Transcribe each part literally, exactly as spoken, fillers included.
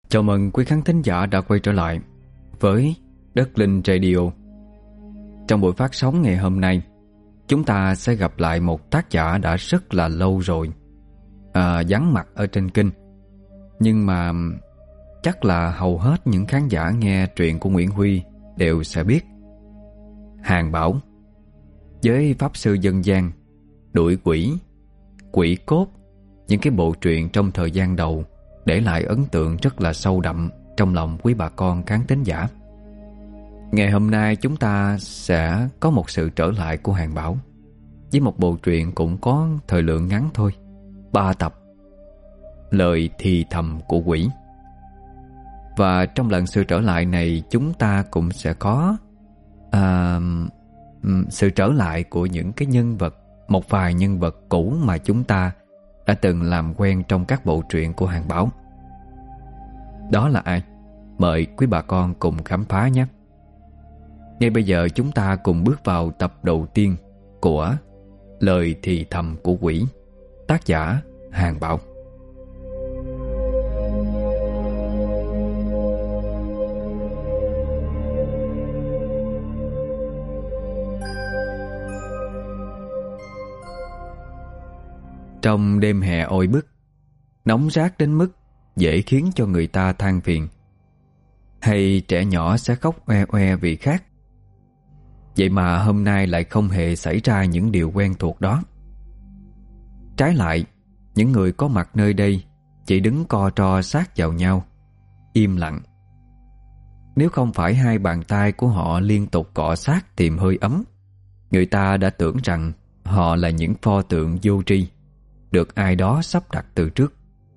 Chào mừng quý khán thính giả đã quay trở lại với Đất Linh Radio. Trong buổi phát sóng ngày hôm nay, chúng ta sẽ gặp lại một tác giả đã rất là lâu rồi à, vắng mặt ở trên kênh. Nhưng mà chắc là hầu hết những khán giả nghe truyện của Nguyễn Huy đều sẽ biết. Hàng Bảo, với pháp sư dân gian, đuổi quỷ, quỷ cốt, những cái bộ truyện trong thời gian đầu để lại ấn tượng rất là sâu đậm trong lòng quý bà con khán thính giả. Ngày hôm nay chúng ta sẽ có một sự trở lại của Hàng Bảo với một bộ truyện cũng có thời lượng ngắn thôi, ba tập, Lời thì thầm của quỷ. Và trong lần sự trở lại này, chúng ta cũng sẽ có à, sự trở lại của những cái nhân vật, một vài nhân vật cũ mà chúng ta đã từng làm quen trong các bộ truyện của Hàng Bảo. Đó là ai? Mời quý bà con cùng khám phá nhé. Ngay bây giờ chúng ta cùng bước vào tập đầu tiên của Lời thì thầm của quỷ, tác giả Hàng Bảo. Trong đêm hè oi bức, nóng rát đến mức dễ khiến cho người ta than phiền, hay trẻ nhỏ sẽ khóc oe oe vì khát. Vậy mà hôm nay lại không hề xảy ra những điều quen thuộc đó. Trái lại, những người có mặt nơi đây chỉ đứng co ro sát vào nhau, im lặng. Nếu không phải hai bàn tay của họ liên tục cọ sát tìm hơi ấm, người ta đã tưởng rằng họ là những pho tượng vô tri được ai đó sắp đặt từ trước.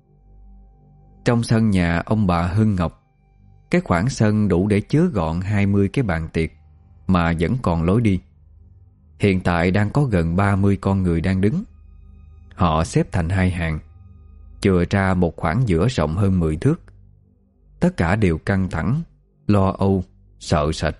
Trong sân nhà ông bà Hưng Ngọc, cái khoảng sân đủ để chứa gọn hai mươi cái bàn tiệc mà vẫn còn lối đi. Hiện tại đang có gần ba mươi con người đang đứng. Họ xếp thành hai hàng, chừa ra một khoảng giữa rộng hơn mười thước. Tất cả đều căng thẳng, lo âu, sợ sệt.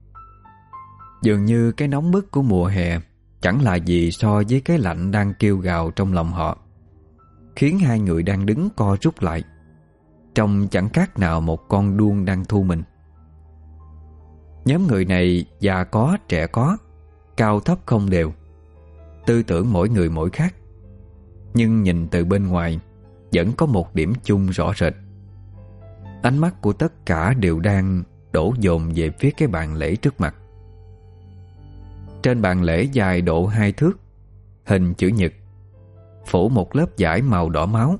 Dường như cái nóng bức của mùa hè chẳng là gì so với cái lạnh đang kêu gào trong lòng họ, khiến hai người đang đứng co rút lại, trông chẳng khác nào một con đuông đang thu mình. Nhóm người này già có, trẻ có, cao thấp không đều, tư tưởng mỗi người mỗi khác. Nhưng nhìn từ bên ngoài vẫn có một điểm chung rõ rệt. Ánh mắt của tất cả đều đang đổ dồn về phía cái bàn lễ trước mặt. Trên bàn lễ dài độ hai thước, hình chữ nhật, phủ một lớp vải màu đỏ máu.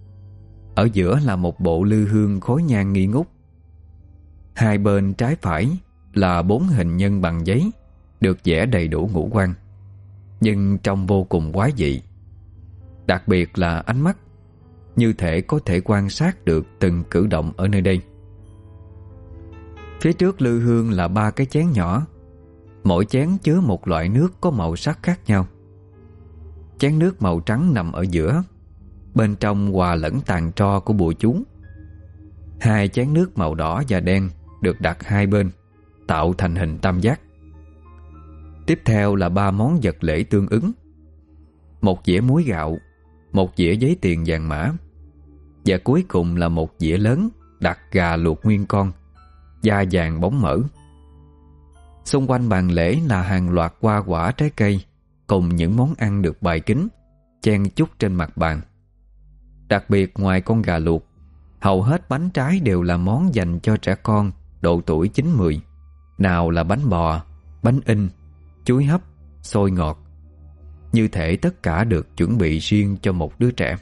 Ở giữa là một bộ lư hương khối nhang nghi ngút. Hai bên trái phải là bốn hình nhân bằng giấy, được vẽ đầy đủ ngũ quan, nhưng trông vô cùng quái dị. Đặc biệt là ánh mắt, như thể có thể quan sát được từng cử động ở nơi đây. Phía trước lư hương là ba cái chén nhỏ, mỗi chén chứa một loại nước có màu sắc khác nhau. Chén nước màu trắng nằm ở giữa, bên trong hòa lẫn tàn tro của bùa chú. Hai chén nước màu đỏ và đen được đặt hai bên, tạo thành hình tam giác. Tiếp theo là ba món vật lễ tương ứng: một dĩa muối gạo, một dĩa giấy tiền vàng mã, và cuối cùng là một dĩa lớn đặt gà luộc nguyên con, da vàng bóng mỡ. Xung quanh bàn lễ là hàng loạt hoa quả trái cây cùng những món ăn được bày kín, chen chúc trên mặt bàn. Đặc biệt ngoài con gà luộc, hầu hết bánh trái đều là món dành cho trẻ con độ tuổi chín mười. Nào là bánh bò, bánh in, chuối hấp, xôi ngọt. Như thể tất cả được chuẩn bị riêng cho một đứa trẻ.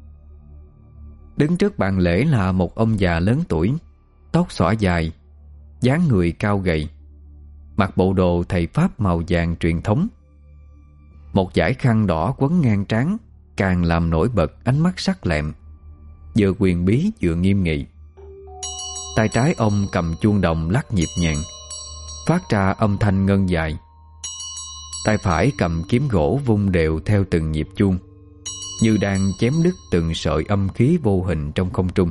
Đứng trước bàn lễ là một ông già lớn tuổi, tóc xõa dài, dáng người cao gầy, mặc bộ đồ thầy Pháp màu vàng truyền thống. Một dải khăn đỏ quấn ngang trán càng làm nổi bật ánh mắt sắc lẹm, vừa quyền bí vừa nghiêm nghị. Tay trái ông cầm chuông đồng lắc nhịp nhàng, phát ra âm thanh ngân dài. Tay phải cầm kiếm gỗ vung đều theo từng nhịp chuông, như đang chém đứt từng sợi âm khí vô hình trong không trung.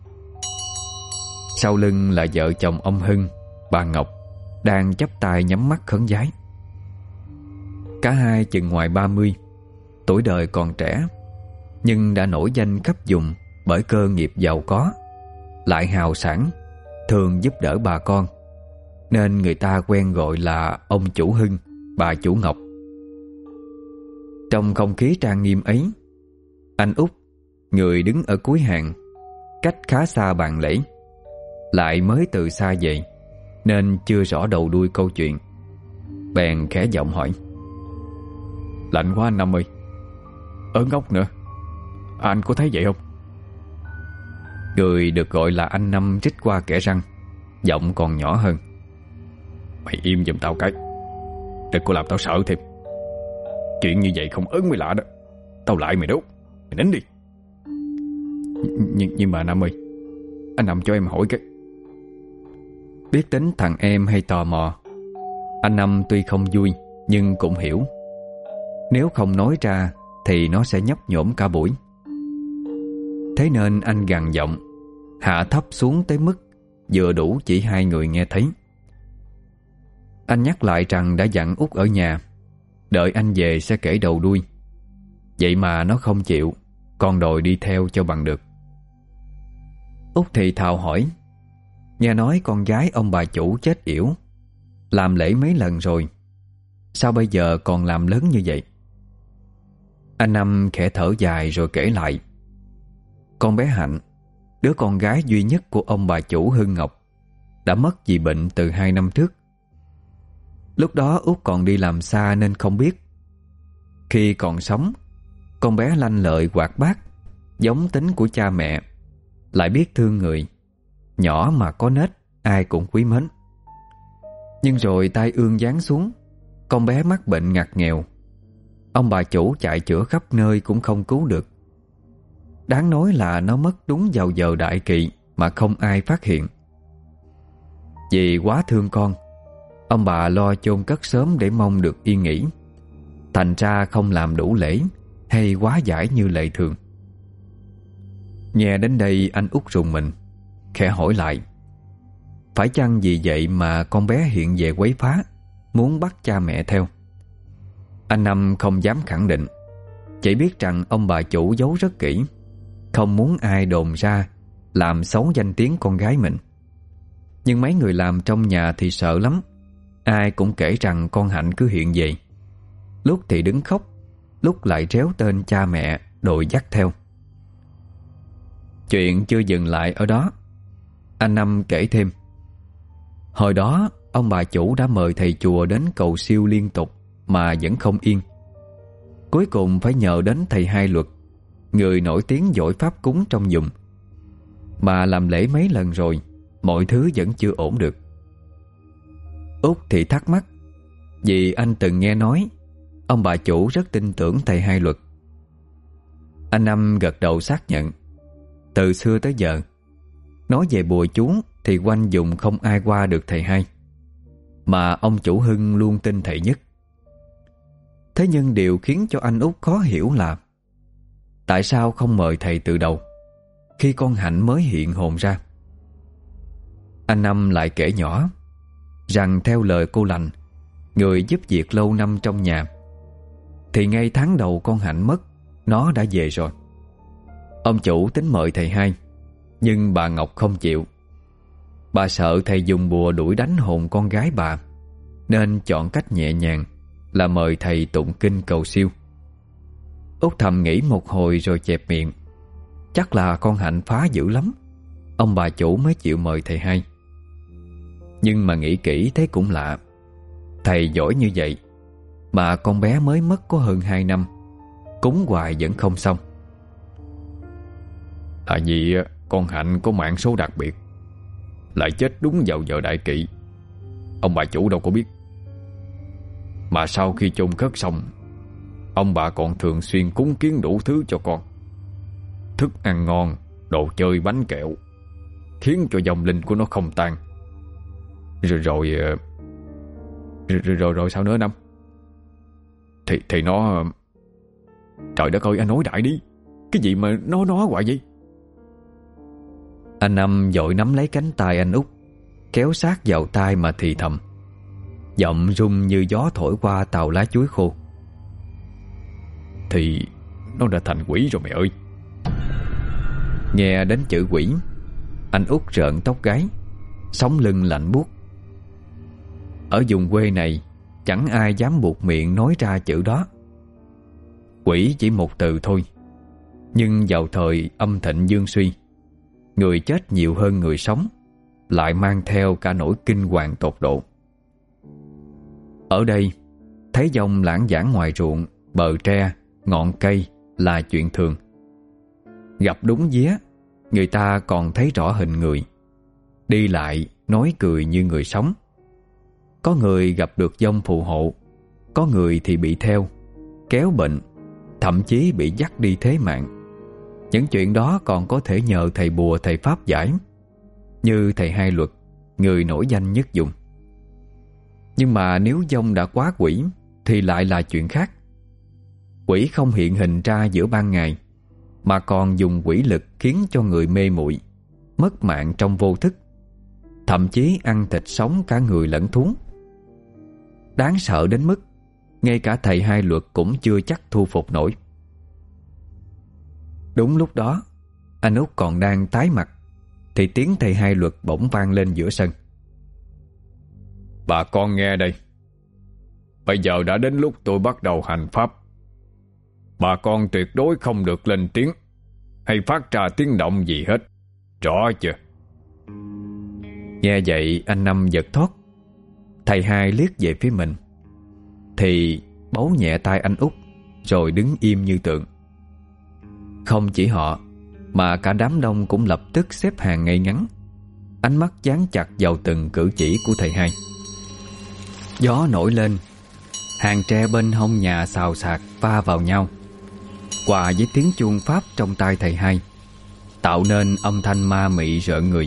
Sau lưng là vợ chồng ông Hưng, bà Ngọc, đang chắp tay nhắm mắt khấn vái. Cả hai chừng ngoài ba mươi, tuổi đời còn trẻ, nhưng đã nổi danh khắp vùng bởi cơ nghiệp giàu có. lại hào sảng, thường giúp đỡ bà con, nên người ta quen gọi là ông chủ Hưng, bà chủ Ngọc. Trong không khí trang nghiêm ấy, anh Út, người đứng ở cuối hàng, cách khá xa bàn lễ, lại mới từ xa về nên chưa rõ đầu đuôi câu chuyện. Bèn khẽ giọng hỏi: "Lạnh quá anh Năm ơi. Ở ngốc nữa, anh có thấy vậy không?" Người được gọi là anh Năm trích qua kẽ răng, giọng còn nhỏ hơn: "Mày im giùm tao cái, đừng có làm tao sợ thêm. Chuyện như vậy không ớn mới lạ đó. Tao lại mày đốt. Mày nín đi." Nhưng, nhưng mà Năm ơi, anh Năm cho em hỏi cái. Biết tính thằng em hay tò mò, anh Năm tuy không vui nhưng cũng hiểu, nếu không nói ra thì nó sẽ nhấp nhổm cả buổi. Thế nên anh gằn giọng, hạ thấp xuống tới mức vừa đủ chỉ hai người nghe thấy. Anh nhắc lại rằng đã dặn Út ở nhà, đợi anh về sẽ kể đầu đuôi. Vậy mà nó không chịu, còn đòi đi theo cho bằng được. Út thì thào hỏi: "Nghe nói con gái ông bà chủ chết yểu, làm lễ mấy lần rồi, sao bây giờ còn làm lớn như vậy?" Anh Năm khẽ thở dài rồi kể lại: Con bé Hạnh, đứa con gái duy nhất của ông bà chủ Hưng Ngọc, đã mất vì bệnh từ hai năm trước. Lúc đó Út còn đi làm xa nên không biết. Khi còn sống, con bé lanh lợi hoạt bát, giống tính của cha mẹ, lại biết thương người, nhỏ mà có nết, ai cũng quý mến. Nhưng rồi tai ương giáng xuống, con bé mắc bệnh ngặt nghèo. Ông bà chủ chạy chữa khắp nơi cũng không cứu được. Đáng nói là nó mất đúng vào giờ đại kỵ mà không ai phát hiện. Vì quá thương con, ông bà lo chôn cất sớm để mong được yên nghỉ, thành ra không làm đủ lễ hay hóa giải như lệ thường. Nghe đến đây anh Út rùng mình, khẽ hỏi lại: Phải chăng vì vậy mà con bé hiện về quấy phá, muốn bắt cha mẹ theo? Anh Năm không dám khẳng định, chỉ biết rằng ông bà chủ giấu rất kỹ, không muốn ai đồn ra làm xấu danh tiếng con gái mình. Nhưng mấy người làm trong nhà thì sợ lắm. Ai cũng kể rằng con Hạnh cứ hiện về, lúc thì đứng khóc, lúc lại réo tên cha mẹ đòi dắt theo. Chuyện chưa dừng lại ở đó. Anh Năm kể thêm: Hồi đó ông bà chủ đã mời thầy chùa đến cầu siêu liên tục mà vẫn không yên. Cuối cùng phải nhờ đến thầy Hai Luật, người nổi tiếng giỏi pháp cúng trong vùng. Mà làm lễ mấy lần rồi, mọi thứ vẫn chưa ổn được. Út thì thắc mắc, vì anh từng nghe nói ông bà chủ rất tin tưởng thầy Hai Luật. Anh Năm gật đầu xác nhận. Từ xưa tới giờ, nói về bùa chú thì quanh vùng không ai qua được thầy Hai, mà ông chủ Hưng luôn tin thầy nhất. Thế nhưng điều khiến cho anh Út khó hiểu là tại sao không mời thầy từ đầu, khi con Hạnh mới hiện hồn ra. Anh Năm lại kể nhỏ rằng theo lời cô Lành, người giúp việc lâu năm trong nhà, thì ngay tháng đầu con Hạnh mất, nó đã về rồi. Ông chủ tính mời thầy Hai, nhưng bà Ngọc không chịu. Bà sợ thầy dùng bùa đuổi đánh hồn con gái bà, nên chọn cách nhẹ nhàng là mời thầy tụng kinh cầu siêu. Út thầm nghĩ một hồi rồi chẹp miệng, chắc là con Hạnh phá dữ lắm, ông bà chủ mới chịu mời thầy Hai. Nhưng mà nghĩ kỹ thấy cũng lạ, thầy giỏi như vậy mà con bé mới mất có hơn hai năm, cúng hoài vẫn không xong. Tại vì con Hạnh có mạng số đặc biệt, lại chết đúng vào giờ đại kỵ, ông bà chủ đâu có biết. Mà sau khi chôn cất xong, ông bà còn thường xuyên cúng kiến đủ thứ cho con, thức ăn ngon, đồ chơi, bánh kẹo, khiến cho vong linh của nó không tan. Rồi rồi Rồi rồi, rồi, rồi sao nữa Năm? Thì, thì nó... Trời đất ơi, anh nói đại đi. Cái gì mà nó nó hoài vậy? Anh Năm vội nắm lấy cánh tay anh Út, kéo sát vào tai mà thì thầm, giọng rung như gió thổi qua tàu lá chuối khô. Thì nó đã thành quỷ rồi mẹ ơi. Nghe đến chữ quỷ, Anh Út rợn tóc gáy, sống lưng lạnh buốt. Ở vùng quê này chẳng ai dám buột miệng nói ra chữ đó. Quỷ chỉ một từ thôi, nhưng vào thời âm thịnh dương suy, người chết nhiều hơn người sống, lại mang theo cả nỗi kinh hoàng tột độ. Ở đây, thấy dòng lãng vãng ngoài ruộng, bờ tre, ngọn cây là chuyện thường. Gặp đúng vía, người ta còn thấy rõ hình người, đi lại, nói cười như người sống. Có người gặp được dông phù hộ, có người thì bị theo, kéo bệnh, thậm chí bị dắt đi thế mạng. Những chuyện đó còn có thể nhờ thầy bùa thầy pháp giải, như thầy Hai Luật, người nổi danh nhất vùng. Nhưng mà nếu dông đã quá quỷ thì lại là chuyện khác. Quỷ không hiện hình ra giữa ban ngày, mà còn dùng quỷ lực khiến cho người mê muội, mất mạng trong vô thức, thậm chí ăn thịt sống cả người lẫn thú. Đáng sợ đến mức ngay cả thầy Hai Luật cũng chưa chắc thu phục nổi. Đúng lúc đó, anh Út còn đang tái mặt thì tiếng thầy Hai Luật bỗng vang lên giữa sân. Bà con nghe đây, bây giờ đã đến lúc tôi bắt đầu hành pháp. Bà con tuyệt đối không được lên tiếng hay phát ra tiếng động gì hết, rõ chưa? Nghe vậy anh Năm giật thót. Thầy Hai liếc về phía mình thì bấu nhẹ tay anh Út, rồi đứng im như tượng. Không chỉ họ, mà cả đám đông cũng lập tức xếp hàng ngay ngắn, ánh mắt dán chặt vào từng cử chỉ của thầy Hai. Gió nổi lên, hàng tre bên hông nhà xào xạc va vào nhau, hòa với tiếng chuông pháp trong tay thầy Hai, tạo nên âm thanh ma mị rợn người.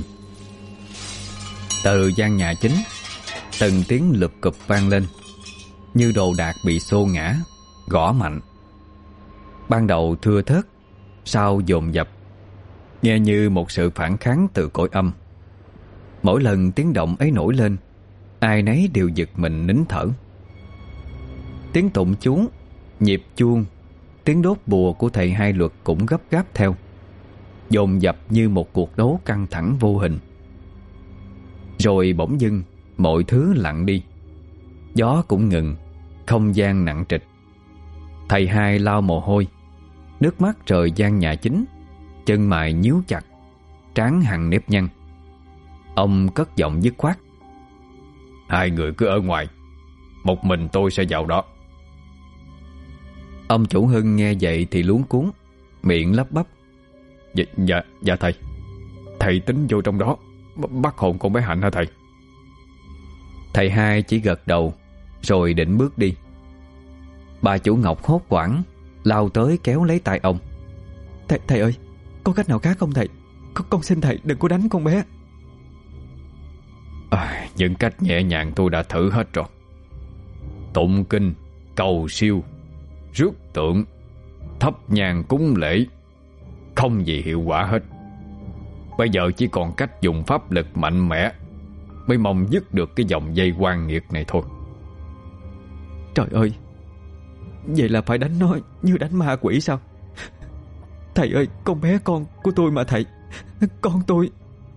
Từ gian nhà chính, từng tiếng lụp cụp vang lên, như đồ đạc bị xô ngã, gõ mạnh. Ban đầu thưa thớt, sau dồn dập, nghe như một sự phản kháng từ cõi âm. Mỗi lần tiếng động ấy nổi lên, ai nấy đều giật mình nín thở. Tiếng tụng chú, nhịp chuông, tiếng đốt bùa của thầy Hai Luật cũng gấp gáp theo, dồn dập như một cuộc đấu căng thẳng vô hình. Rồi bỗng dưng mọi thứ lặng đi, gió cũng ngừng, không gian nặng trịch. Thầy Hai lau mồ hôi, nước mắt rơi gian nhà chính, chân mày nhíu chặt, trán hằn nếp nhăn. Ông cất giọng dứt khoát: Hai người cứ ở ngoài, một mình tôi sẽ vào đó. Ông chủ Hưng nghe vậy thì luống cuống, miệng lắp bắp: Dạ, dạ, dạ thầy. Thầy tính vô trong đó bắt hồn con bé Hạnh hả thầy? Thầy Hai chỉ gật đầu, rồi định bước đi. Bà chủ Ngọc hốt hoảng lao tới kéo lấy tay ông. Thầy, thầy ơi, có cách nào khác không thầy? Con, con xin thầy đừng có đánh con bé. À, những cách nhẹ nhàng tôi đã thử hết rồi. Tụng kinh, cầu siêu, rước tượng, thắp nhang cúng lễ, không gì hiệu quả hết. Bây giờ chỉ còn cách dùng pháp lực mạnh mẽ mới mong dứt được cái dòng dây oan nghiệt này thôi. Trời ơi, vậy là phải đánh nó như đánh ma quỷ sao? Thầy ơi, con bé con của tôi mà thầy, con tôi.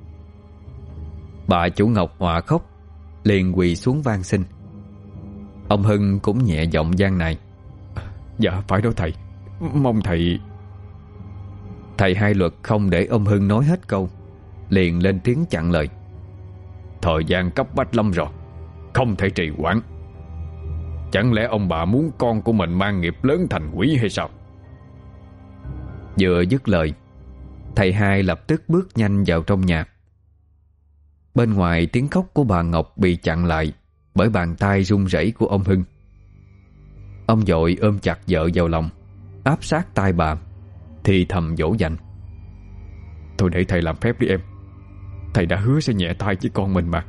Bà chủ Ngọc hòa khóc, liền quỳ xuống van xin. Ông Hưng cũng nhẹ giọng gian này: Dạ phải đó thầy, mong thầy. Thầy Hai Luật không để ông Hưng nói hết câu, liền lên tiếng chặn lời: Thời gian cấp bách lắm rồi, không thể trì hoãn. Chẳng lẽ ông bà muốn con của mình mang nghiệp lớn thành quỷ hay sao? Vừa dứt lời, thầy Hai lập tức bước nhanh vào trong nhà. Bên ngoài tiếng khóc của bà Ngọc bị chặn lại bởi bàn tay run rẩy của ông Hưng. Ông vội ôm chặt vợ vào lòng, áp sát tai bà, thì thầm dỗ dành: Thôi để thầy làm phép đi em. Thầy đã hứa sẽ nhẹ tay với con mình mà.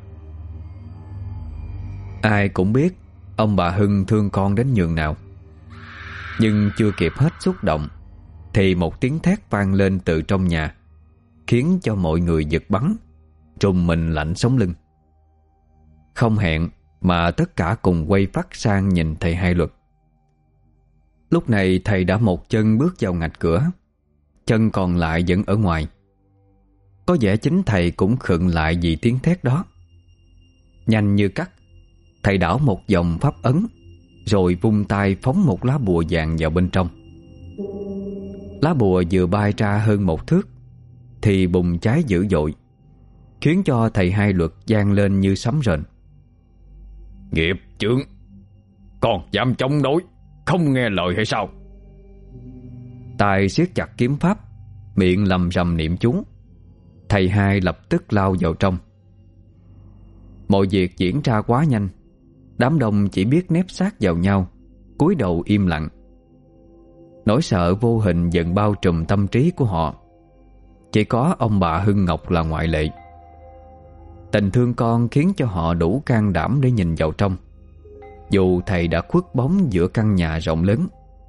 Ai cũng biết ông bà Hưng thương con đến nhường nào. Nhưng chưa kịp hết xúc động thì một tiếng thét vang lên từ trong nhà, khiến cho mọi người giật bắn, trùng mình lạnh sống lưng. Không hẹn mà tất cả cùng quay phát sang nhìn thầy Hai Luật. Lúc này thầy đã một chân bước vào ngạch cửa, chân còn lại vẫn ở ngoài. Có vẻ chính thầy cũng khựng lại vì tiếng thét đó. Nhanh như cắt, thầy đảo một vòng pháp ấn, rồi vung tay phóng một lá bùa vàng vào bên trong. Lá bùa vừa bay ra hơn một thước thì bùng cháy dữ dội, khiến cho thầy Hai Luật vang lên như sấm rền. Nghiệp chướng, còn dám chống đối, không nghe lời hay sao? Tài siết chặt kiếm pháp, miệng lầm rầm niệm chú. Thầy Hai lập tức lao vào trong. Mọi việc diễn ra quá nhanh, đám đông chỉ biết nép sát vào nhau, cúi đầu im lặng. Nỗi sợ vô hình dần bao trùm tâm trí của họ. Chỉ có ông bà Hưng Ngọc là ngoại lệ. Tình thương con khiến cho họ đủ can đảm để nhìn vào trong, dù thầy đã khuất bóng giữa căn nhà rộng lớn.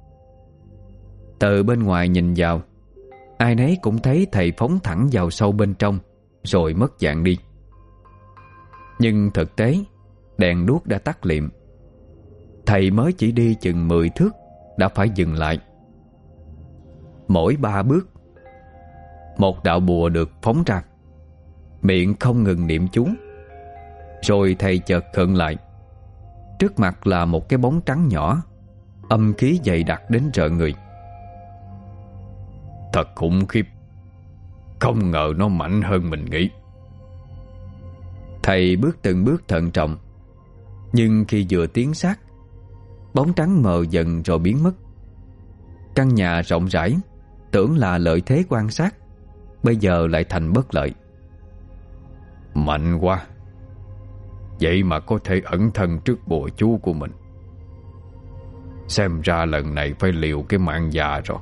Từ bên ngoài nhìn vào, ai nấy cũng thấy thầy phóng thẳng vào sâu bên trong, rồi mất dạng đi. Nhưng thực tế, đèn đuốc đã tắt liệm. Thầy mới chỉ đi chừng mười thước đã phải dừng lại. Mỗi ba bước, một đạo bùa được phóng ra, miệng không ngừng niệm chú. Rồi thầy chợt khựng lại. Trước mặt là một cái bóng trắng nhỏ, âm khí dày đặc đến rợn người. Thật khủng khiếp, không ngờ nó mạnh hơn mình nghĩ. Thầy bước từng bước thận trọng, nhưng khi vừa tiến sát, bóng trắng mờ dần rồi biến mất. Căn nhà rộng rãi, tưởng là lợi thế quan sát, bây giờ lại thành bất lợi. Mạnh quá, vậy mà có thể ẩn thân trước bùa chú của mình. Xem ra lần này phải liều cái mạng già rồi.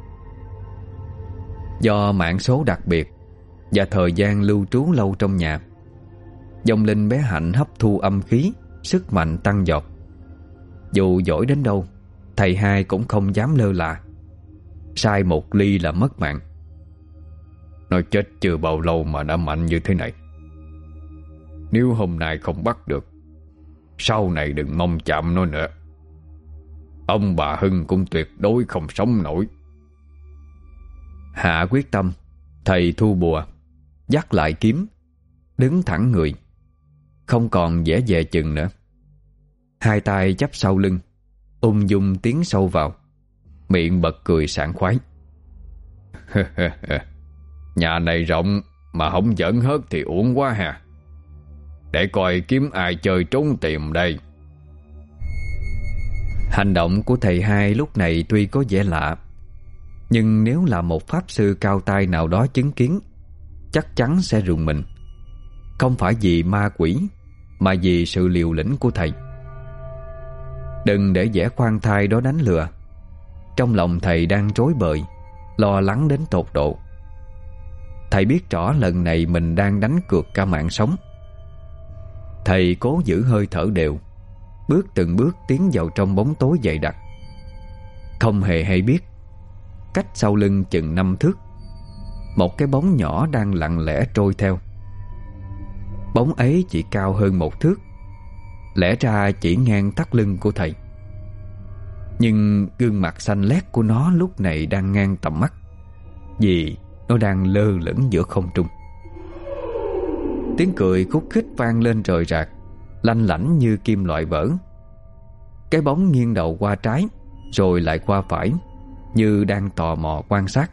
Do mạng số đặc biệt và thời gian lưu trú lâu trong nhà, vong linh bé Hạnh hấp thu âm khí, sức mạnh tăng vọt. Dù giỏi đến đâu, thầy Hai cũng không dám lơ là. Sai một ly là mất mạng. Nó chết chưa bao lâu mà đã mạnh như thế này. Nếu hôm nay không bắt được, sau này đừng mong chạm nó nữa. Ông bà Hưng cũng tuyệt đối không sống nổi. Hạ quyết tâm, thầy thu bùa, dắt lại kiếm, đứng thẳng người, không còn vẽ dè chừng nữa. Hai tay chắp sau lưng, ung dung tiến sâu vào, miệng bật cười sảng khoái. Nhà này rộng mà không giỡn hớt thì uổng quá hà. Để coi kiếm ai chơi trốn tìm đây. Hành động của thầy Hai lúc này tuy có vẻ lạ, nhưng nếu là một pháp sư cao tay nào đó chứng kiến, chắc chắn sẽ rùng mình. Không phải vì ma quỷ, mà vì sự liều lĩnh của thầy. Đừng để vẻ khoan thai đó đánh lừa. Trong lòng thầy đang rối bời, lo lắng đến tột độ. Thầy biết rõ lần này mình đang đánh cược cả mạng sống. Thầy cố giữ hơi thở đều, bước từng bước tiến vào trong bóng tối dày đặc. Không hề hay biết, cách sau lưng chừng năm thước, một cái bóng nhỏ đang lặng lẽ trôi theo. Bóng ấy chỉ cao hơn một thước, lẽ ra chỉ ngang thắt lưng của thầy. Nhưng gương mặt xanh lét của nó lúc này đang ngang tầm mắt, vì nó đang lơ lửng giữa không trung. Tiếng cười khúc khích vang lên rời rạc, lanh lảnh như kim loại vỡ. Cái bóng nghiêng đầu qua trái, rồi lại qua phải, như đang tò mò quan sát.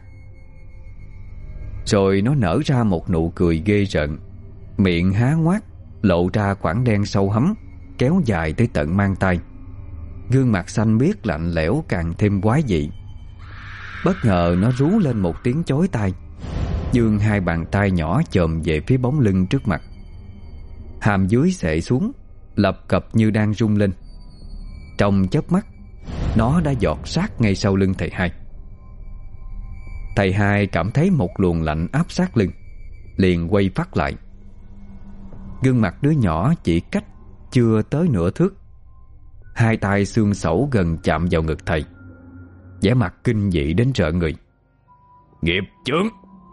Rồi nó nở ra một nụ cười ghê rợn, miệng há ngoác, lộ ra khoảng đen sâu hắm, kéo dài tới tận mang tay. Gương mặt xanh biếc lạnh lẽo càng thêm quái dị. Bất ngờ nó rú lên một tiếng chói tai, giương hai bàn tay nhỏ chồm về phía bóng lưng trước mặt. Hàm dưới xệ xuống, lập cập như đang rung lên. Trong chớp mắt, nó đã giọt sát ngay sau lưng thầy Hai. Thầy Hai cảm thấy một luồng lạnh áp sát lưng, liền quay phát lại. Gương mặt đứa nhỏ chỉ cách chưa tới nửa thước. Hai tay xương sẩu gần chạm vào ngực thầy, vẻ mặt kinh dị đến rợn người. Nghiệp chướng!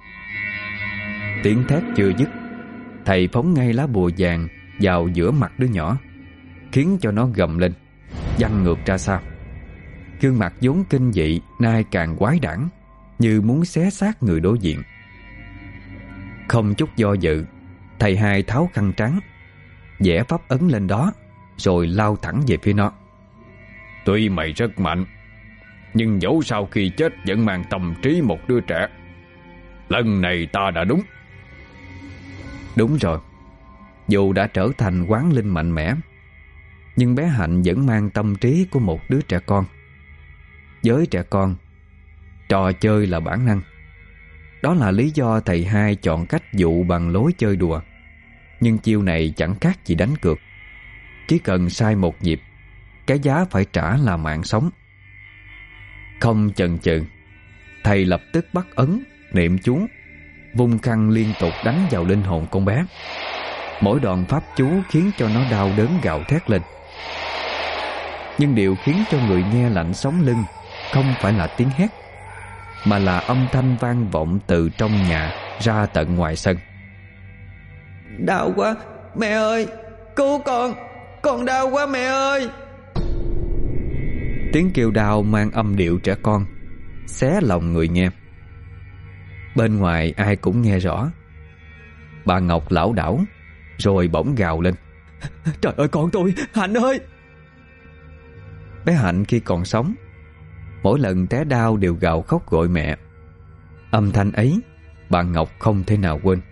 Tiếng thét chưa dứt, thầy phóng ngay lá bùa vàng vào giữa mặt đứa nhỏ, khiến cho nó gầm lên, văng ngược ra sau. Gương mặt vốn kinh dị nay càng quái đản, như muốn xé xác người đối diện. Không chút do dự, thầy hai tháo khăn trắng, vẽ pháp ấn lên đó, rồi lao thẳng về phía nó. Tuy mày rất mạnh, nhưng dẫu sau khi chết vẫn mang tâm trí một đứa trẻ. Lần này ta đã đúng. Đúng rồi. Dù đã trở thành quán linh mạnh mẽ, nhưng bé Hạnh vẫn mang tâm trí của một đứa trẻ con. Với trẻ con, trò chơi là bản năng. Đó là lý do thầy hai chọn cách dụ bằng lối chơi đùa. Nhưng chiêu này chẳng khác gì đánh cược. Chỉ cần sai một nhịp, cái giá phải trả là mạng sống. Không chần chừ, thầy lập tức bắt ấn, niệm chú, vung khăn liên tục đánh vào linh hồn con bé. Mỗi đoạn pháp chú khiến cho nó đau đớn gào thét lên. Nhưng điều khiến cho người nghe lạnh sống lưng không phải là tiếng hét, mà là âm thanh vang vọng từ trong nhà ra tận ngoài sân. Đau quá, mẹ ơi, cứu con, con đau quá mẹ ơi. Tiếng kêu đau mang âm điệu trẻ con, xé lòng người nghe. Bên ngoài ai cũng nghe rõ. Bà Ngọc lảo đảo, rồi bỗng gào lên: Trời ơi con tôi, Hạnh ơi! Bé Hạnh khi còn sống, mỗi lần té đau đều gào khóc gọi mẹ. Âm thanh ấy bà Ngọc không thể nào quên.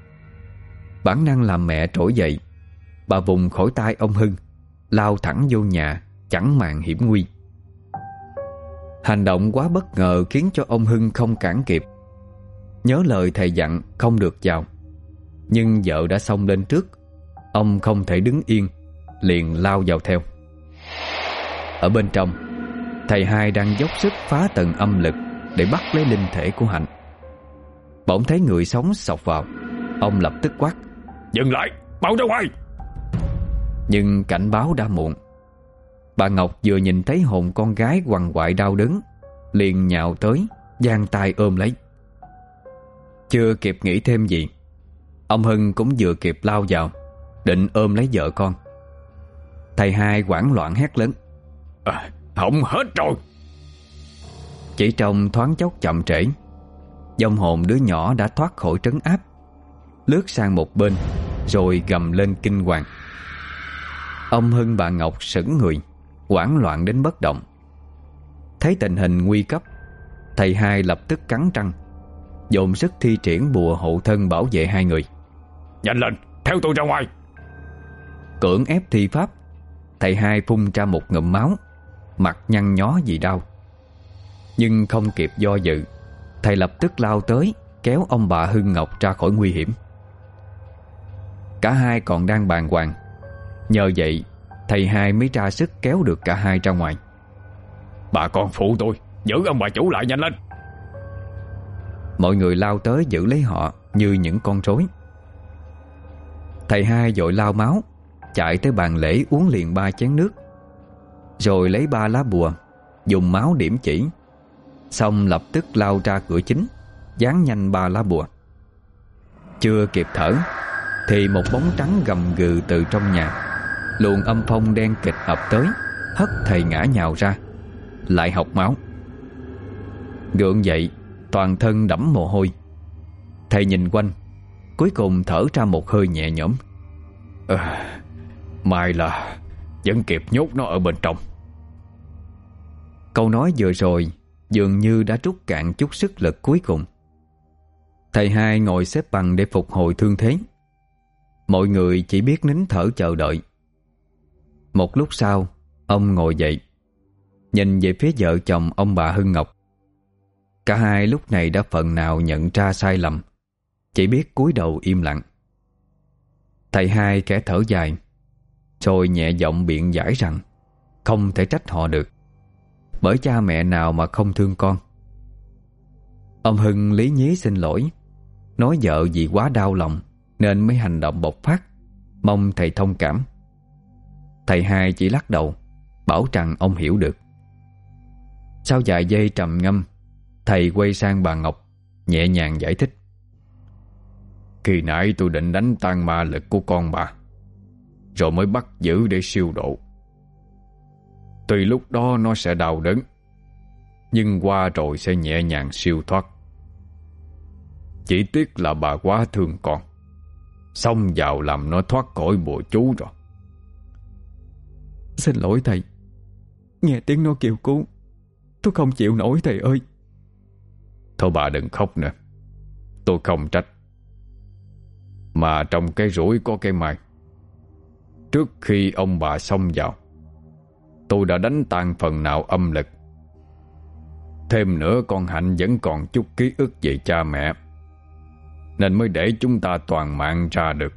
Bản năng làm mẹ trỗi dậy, bà vùng khỏi tay ông Hưng, lao thẳng vô nhà, chẳng màng hiểm nguy. Hành động quá bất ngờ khiến cho ông Hưng không cản kịp. Nhớ lời thầy dặn không được vào, nhưng vợ đã xông lên trước, ông không thể đứng yên, liền lao vào theo. Ở bên trong, thầy hai đang dốc sức phá tầng âm lực để bắt lấy linh thể của Hạnh. Bỗng thấy người sống xộc vào, ông lập tức quát: Dừng lại, mau ra ngoài! Nhưng cảnh báo đã muộn. Bà Ngọc vừa nhìn thấy hồn con gái quằn quại đau đớn, liền nhào tới, giang tay ôm lấy. Chưa kịp nghĩ thêm gì, ông Hưng cũng vừa kịp lao vào, định ôm lấy vợ con. Thầy hai hoảng loạn hét lớn: à, hỏng hết rồi! Chỉ trong thoáng chốc chậm trễ, vong hồn đứa nhỏ đã thoát khỏi trấn áp, lướt sang một bên, rồi gầm lên kinh hoàng. Ông Hưng bà Ngọc sững người, hoảng loạn đến bất động. Thấy tình hình nguy cấp, thầy hai lập tức cắn răng, dồn sức thi triển bùa hộ thân bảo vệ hai người. Nhanh lên, theo tôi ra ngoài! Cưỡng ép thi pháp, thầy hai phun ra một ngụm máu, mặt nhăn nhó vì đau. Nhưng không kịp do dự, thầy lập tức lao tới, kéo ông bà Hưng Ngọc ra khỏi nguy hiểm. Cả hai còn đang bàng hoàng, nhờ vậy thầy hai mới ra sức kéo được cả hai ra ngoài. Bà con phụ tôi, giữ ông bà chủ lại, nhanh lên! Mọi người lao tới giữ lấy họ như những con rối. Thầy hai vội lao máu, chạy tới bàn lễ uống liền ba chén nước, rồi lấy ba lá bùa, dùng máu điểm chỉ, xong lập tức lao ra cửa chính, dán nhanh ba lá bùa. Chưa kịp thở thì một bóng trắng gầm gừ từ trong nhà, luồng âm phong đen kịch ập tới, hất thầy ngã nhào ra, lại hộc máu. Gượng dậy, toàn thân đẫm mồ hôi. Thầy nhìn quanh, cuối cùng thở ra một hơi nhẹ nhõm. à, May là vẫn kịp nhốt nó ở bên trong. Câu nói vừa rồi dường như đã trút cạn chút sức lực cuối cùng. Thầy hai ngồi xếp bằng để phục hồi thương thế. Mọi người chỉ biết nín thở chờ đợi. Một lúc sau, ông ngồi dậy, nhìn về phía vợ chồng ông bà Hưng Ngọc. Cả hai lúc này đã phần nào nhận ra sai lầm, chỉ biết cúi đầu im lặng. Thầy hai khẽ thở dài, rồi nhẹ giọng biện giải rằng không thể trách họ được, bởi cha mẹ nào mà không thương con. Ông Hưng lý nhí xin lỗi, nói vợ vì quá đau lòng nên mới hành động bộc phát, mong thầy thông cảm. Thầy hai chỉ lắc đầu, bảo rằng ông hiểu được. Sau vài giây trầm ngâm, thầy quay sang bà Ngọc, nhẹ nhàng giải thích: Khi nãy tôi định đánh tan ma lực của con bà, rồi mới bắt giữ để siêu độ. Tuy lúc đó nó sẽ đau đớn, nhưng qua rồi sẽ nhẹ nhàng siêu thoát. Chỉ tiếc là bà quá thương con, xông vào làm nó thoát khỏi bùa chú rồi. Xin lỗi thầy, nghe tiếng nó kêu cứu, tôi không chịu nổi thầy ơi. Thôi bà đừng khóc nữa, tôi không trách. Mà trong cái rủi có cái may. Trước khi ông bà xông vào, tôi đã đánh tan phần nào âm lực. Thêm nữa con Hạnh vẫn còn chút ký ức về cha mẹ, nên mới để chúng ta toàn mạng ra được.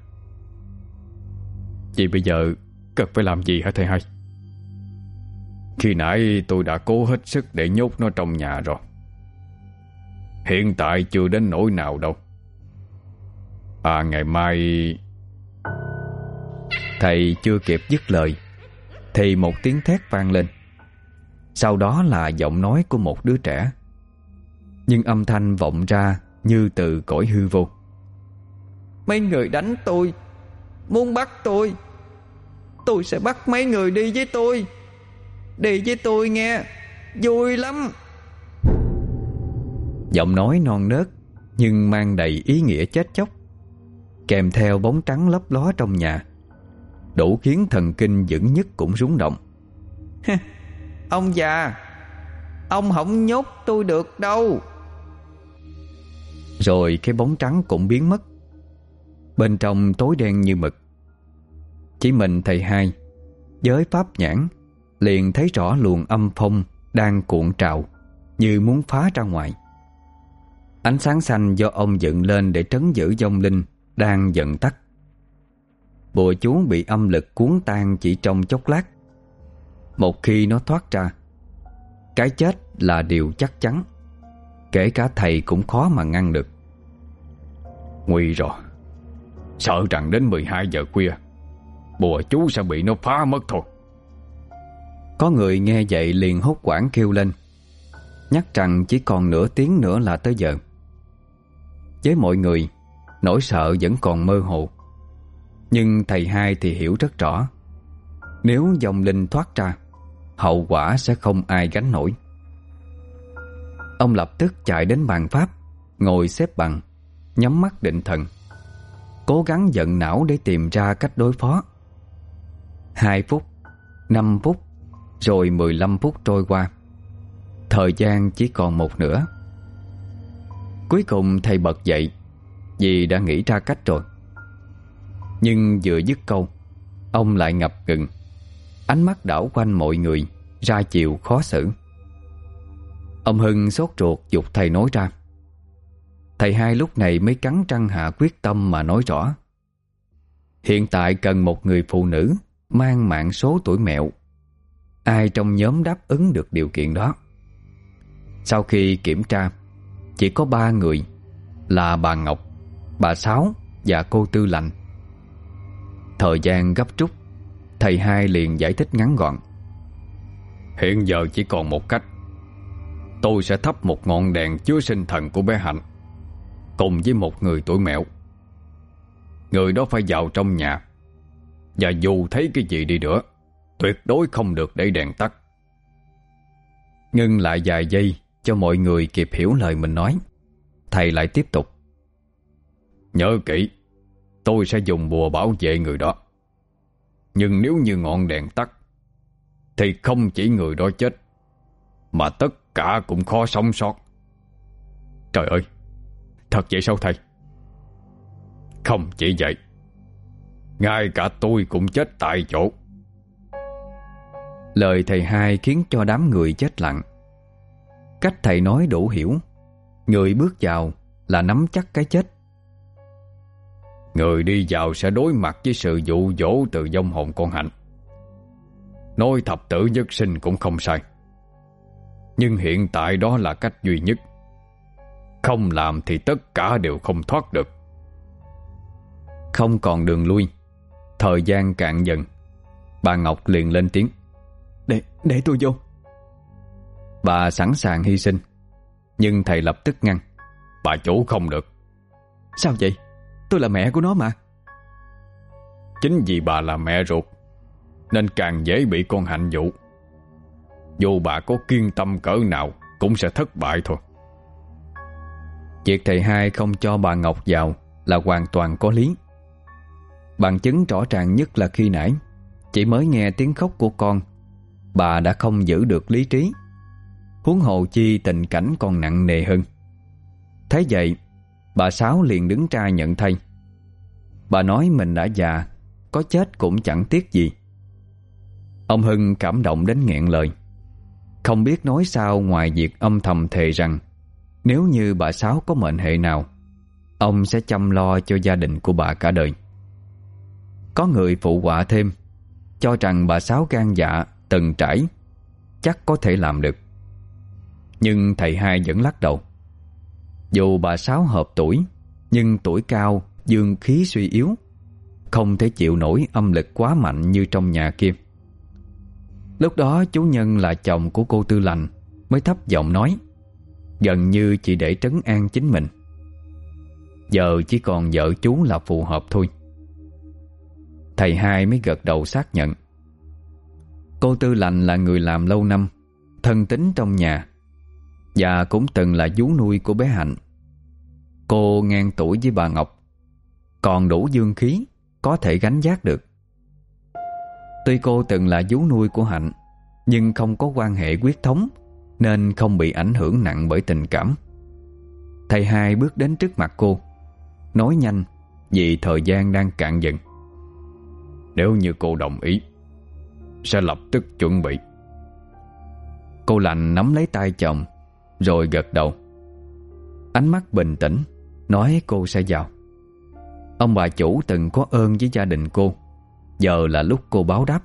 Vậy bây giờ cần phải làm gì hả thầy hai? Khi nãy tôi đã cố hết sức để nhốt nó trong nhà rồi. Hiện tại chưa đến nỗi nào đâu. À ngày mai... Thầy chưa kịp dứt lời thì một tiếng thét vang lên. Sau đó là giọng nói của một đứa trẻ, nhưng âm thanh vọng ra như từ cõi hư vô. Mấy người đánh tôi, muốn bắt tôi. Tôi sẽ bắt mấy người đi với tôi. Đi với tôi nghe, vui lắm. Giọng nói non nớt nhưng mang đầy ý nghĩa chết chóc, kèm theo bóng trắng lấp ló trong nhà, đủ khiến thần kinh vững nhất cũng rúng động. Ông già, ông không nhốt tôi được đâu. Rồi cái bóng trắng cũng biến mất. Bên trong tối đen như mực. Chỉ mình thầy hai với pháp nhãn liền thấy rõ luồng âm phong đang cuộn trào, như muốn phá ra ngoài. Ánh sáng xanh do ông dựng lên để trấn giữ vong linh đang dần tắt. Bùa chú bị âm lực cuốn tan chỉ trong chốc lát. Một khi nó thoát ra, cái chết là điều chắc chắn, kể cả thầy cũng khó mà ngăn được. Nguy rồi. Sợ rằng đến mười hai giờ khuya bùa chú sẽ bị nó phá mất thôi. Có người nghe vậy liền hốt hoảng kêu lên, nhắc rằng chỉ còn nửa tiếng nữa là tới giờ. Với mọi người, nỗi sợ vẫn còn mơ hồ, nhưng thầy hai thì hiểu rất rõ. Nếu vong linh thoát ra, hậu quả sẽ không ai gánh nổi. Ông lập tức chạy đến bàn pháp, ngồi xếp bằng, nhắm mắt định thần, cố gắng vận não để tìm ra cách đối phó. Hai phút, năm phút, rồi mười lăm phút trôi qua. Thời gian chỉ còn một nửa. Cuối cùng thầy bật dậy, vì đã nghĩ ra cách rồi. Nhưng vừa dứt câu, ông lại ngập ngừng, ánh mắt đảo quanh mọi người, ra chiều khó xử. Ông Hưng sốt ruột giục thầy nói ra. Thầy hai lúc này mới cắn răng hạ quyết tâm mà nói rõ. Hiện tại cần một người phụ nữ mang mạng số tuổi mẹo. Ai trong nhóm đáp ứng được điều kiện đó? Sau khi kiểm tra, chỉ có ba người, là bà Ngọc, bà Sáu và cô Tư Lạnh. Thời gian gấp rút, thầy hai liền giải thích ngắn gọn. Hiện giờ chỉ còn một cách. Tôi sẽ thắp một ngọn đèn chứa sinh thần của bé Hạnh cùng với một người tuổi mẹo. Người đó phải vào trong nhà, và dù thấy cái gì đi nữa, tuyệt đối không được để đèn tắt. Ngưng lại vài giây cho mọi người kịp hiểu lời mình nói, thầy lại tiếp tục. Nhớ kỹ, tôi sẽ dùng bùa bảo vệ người đó. Nhưng nếu như ngọn đèn tắt, thì không chỉ người đó chết, mà tất cả cũng khó sống sót. Trời ơi, thật vậy sao thầy? Không chỉ vậy, ngay cả tôi cũng chết tại chỗ. Lời thầy hai khiến cho đám người chết lặng. Cách thầy nói đủ hiểu. Người bước vào là nắm chắc cái chết. Người đi vào sẽ đối mặt với sự dụ dỗ từ vong hồn con Hạnh. Nói thập tử nhất sinh cũng không sai, nhưng hiện tại đó là cách duy nhất. Không làm thì tất cả đều không thoát được. Không còn đường lui, thời gian cạn dần. Bà Ngọc liền lên tiếng. Để, để tôi vô. Bà sẵn sàng hy sinh, nhưng thầy lập tức ngăn. Bà chủ không được. Sao vậy? Tôi là mẹ của nó mà. Chính vì bà là mẹ ruột nên càng dễ bị con Hạnh dụ. Dù bà có kiên tâm cỡ nào cũng sẽ thất bại thôi. Việc thầy hai không cho bà Ngọc vào là hoàn toàn có lý. Bằng chứng rõ ràng nhất là khi nãy chỉ mới nghe tiếng khóc của con, bà đã không giữ được lý trí, huống hồ chi tình cảnh còn nặng nề hơn. Thế vậy, bà Sáu liền đứng ra nhận thay. Bà nói mình đã già, có chết cũng chẳng tiếc gì. Ông Hưng cảm động đến nghẹn lời, không biết nói sao ngoài việc âm thầm thề rằng nếu như bà Sáu có mệnh hệ nào, ông sẽ chăm lo cho gia đình của bà cả đời. Có người phụ họa thêm, cho rằng bà Sáu gan dạ, từng trải, chắc có thể làm được. Nhưng thầy hai vẫn lắc đầu. Dù bà Sáu hợp tuổi, nhưng tuổi cao, dương khí suy yếu, không thể chịu nổi âm lực quá mạnh như trong nhà kia. Lúc đó chú Nhân là chồng của cô Tư Lành mới thấp giọng nói, gần như chỉ để trấn an chính mình. Giờ chỉ còn vợ chú là phù hợp thôi. Thầy hai mới gật đầu xác nhận. Cô Tư Lành là người làm lâu năm, thân tín trong nhà, và cũng từng là vú nuôi của bé Hạnh. Cô ngang tuổi với bà Ngọc, còn đủ dương khí, có thể gánh vác được. Tuy cô từng là vú nuôi của Hạnh, nhưng không có quan hệ huyết thống, nên không bị ảnh hưởng nặng bởi tình cảm. Thầy hai bước đến trước mặt cô, nói nhanh vì thời gian đang cạn dần. Nếu như cô đồng ý, sẽ lập tức chuẩn bị. Cô Lành nắm lấy tay chồng rồi gật đầu. Ánh mắt bình tĩnh, nói cô sẽ vào. Ông bà chủ từng có ơn với gia đình cô, giờ là lúc cô báo đáp.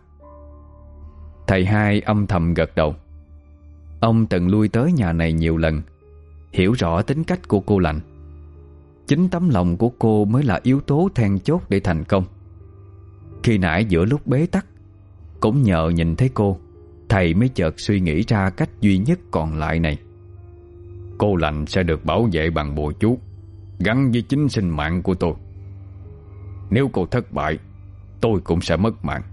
Thầy hai âm thầm gật đầu. Ông từng lui tới nhà này nhiều lần, hiểu rõ tính cách của cô Lành. Chính tấm lòng của cô mới là yếu tố then chốt để thành công. Khi nãy giữa lúc bế tắc, cũng nhờ nhìn thấy cô, thầy mới chợt suy nghĩ ra cách duy nhất còn lại này. Cô Lành sẽ được bảo vệ bằng bùa chú, gắn với chính sinh mạng của tôi. Nếu cô thất bại, tôi cũng sẽ mất mạng.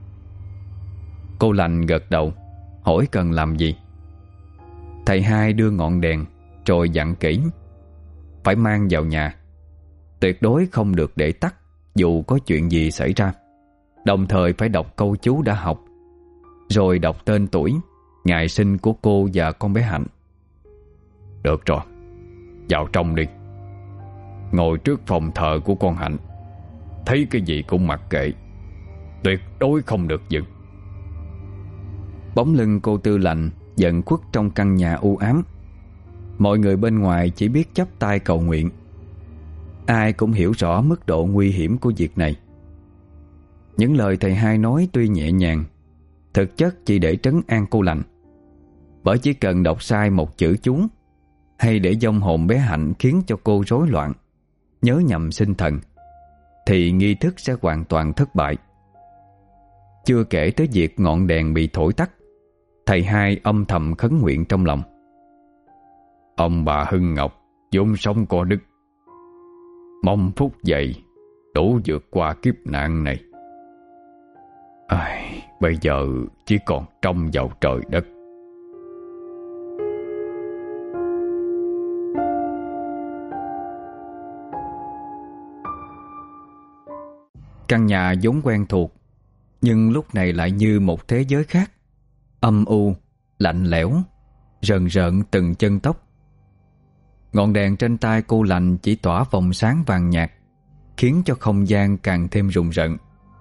Cô Lành gật đầu, hỏi cần làm gì. Thầy hai đưa ngọn đèn rồi dặn kỹ, phải mang vào nhà, tuyệt đối không được để tắt dù có chuyện gì xảy ra. Đồng thời phải đọc câu chú đã học, rồi đọc tên tuổi, ngày sinh của cô và con bé Hạnh. Được rồi, vào trong đi. Ngồi trước phòng thờ của con Hạnh, thấy cái gì cũng mặc kệ, tuyệt đối không được dừng. Bóng lưng cô Tư Lành dần khuất trong căn nhà u ám. Mọi người bên ngoài chỉ biết chắp tay cầu nguyện. Ai cũng hiểu rõ mức độ nguy hiểm của việc này. Những lời thầy hai nói tuy nhẹ nhàng, thực chất chỉ để trấn an cô Lành. Bởi chỉ cần đọc sai một chữ chú, hay để vong hồn bé Hạnh khiến cho cô rối loạn, nhớ nhầm sinh thần, thì nghi thức sẽ hoàn toàn thất bại. Chưa kể tới việc ngọn đèn bị thổi tắt, thầy hai âm thầm khấn nguyện trong lòng. Ông bà Hưng Ngọc vốn sống có đức, mong phúc dày đủ vượt qua kiếp nạn này. Ai, bây giờ chỉ còn trông vào trời đất. Căn nhà vốn quen thuộc, nhưng lúc này lại như một thế giới khác, âm u, lạnh lẽo, rần rợn từng chân tóc. Ngọn đèn trên tay cô Lành chỉ tỏa vòng sáng vàng nhạt, khiến cho không gian càng thêm rùng rợn.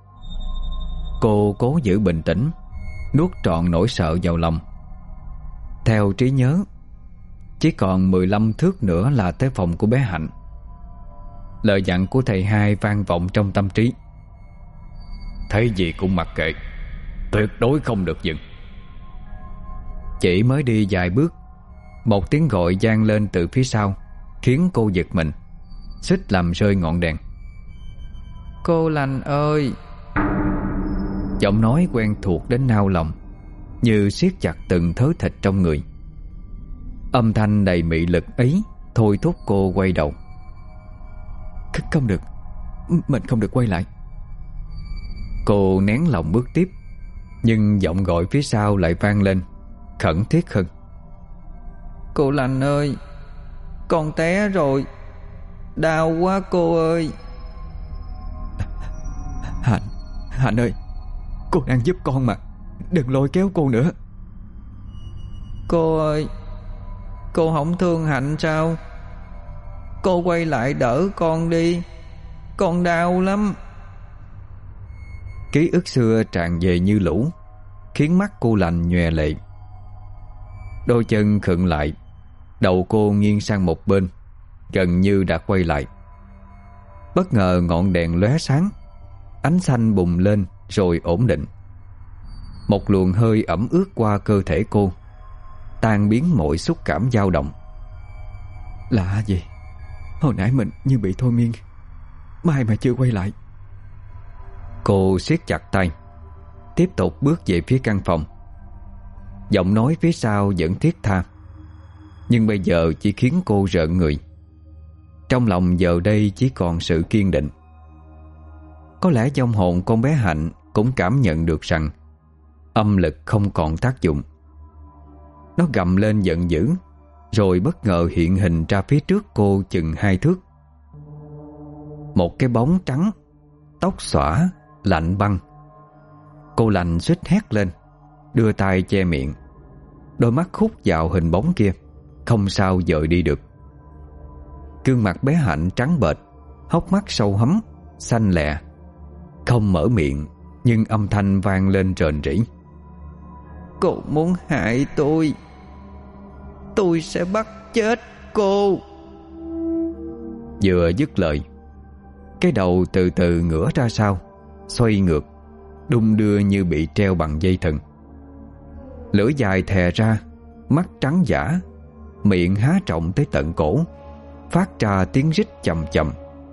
Cô cố giữ bình tĩnh, nuốt trọn nỗi sợ vào lòng. Theo trí nhớ, chỉ còn mười lăm thước nữa là tới phòng của bé Hạnh. Lời dặn của thầy hai vang vọng trong tâm trí. Thấy gì cũng mặc kệ, tuyệt đối không được dừng. Chỉ mới đi vài bước, một tiếng gọi vang lên từ phía sau, khiến cô giật mình, suýt làm rơi ngọn đèn. Cô Lành ơi! Giọng nói quen thuộc đến nao lòng, như siết chặt từng thớ thịt trong người. Âm thanh đầy mị lực ấy thôi thúc cô quay đầu. Không được, mình không được quay lại. Cô nén lòng bước tiếp, nhưng giọng gọi phía sau lại vang lên, khẩn thiết hơn. Cô Lành ơi! Con té rồi! Đau quá cô ơi. Hạnh, Hạnh ơi, cô đang giúp con mà, đừng lôi kéo cô nữa. Cô ơi, cô không thương Hạnh sao? Cô quay lại đỡ con đi, con đau lắm. Ký ức xưa tràn về như lũ, khiến mắt cô Lành nhòe lệ. Đôi chân khựng lại, đầu cô nghiêng sang một bên, gần như đã quay lại. Bất ngờ ngọn đèn lóe sáng, ánh xanh bùng lên rồi ổn định. Một luồng hơi ẩm ướt qua cơ thể cô, tan biến mọi xúc cảm dao động. Lạ gì, hồi nãy mình như bị thôi miên, mai mà chưa quay lại. Cô siết chặt tay, tiếp tục bước về phía căn phòng. Giọng nói phía sau vẫn thiết tha, nhưng bây giờ chỉ khiến cô rợn người. Trong lòng giờ đây chỉ còn sự kiên định. Có lẽ vong hồn con bé Hạnh cũng cảm nhận được rằng âm lực không còn tác dụng. Nó gầm lên giận dữ, rồi bất ngờ hiện hình ra phía trước cô chừng hai thước. Một cái bóng trắng, tóc xõa, lạnh băng. Cô Lành suýt hét lên, đưa tay che miệng. Đôi mắt hút vào hình bóng kia, không sao dời đi được. Gương mặt bé Hạnh trắng bệch, hốc mắt sâu hấm, xanh lè. Không mở miệng, nhưng âm thanh vang lên rền rĩ. Cô muốn hại tôi, tôi sẽ bắt chết cô. Vừa dứt lời, cái đầu từ từ ngửa ra sau, xoay ngược, đung đưa như bị treo bằng dây thừng. Lưỡi dài thè ra, mắt trắng dã, miệng há rộng tới tận cổ, phát ra tiếng rít chầm chầm.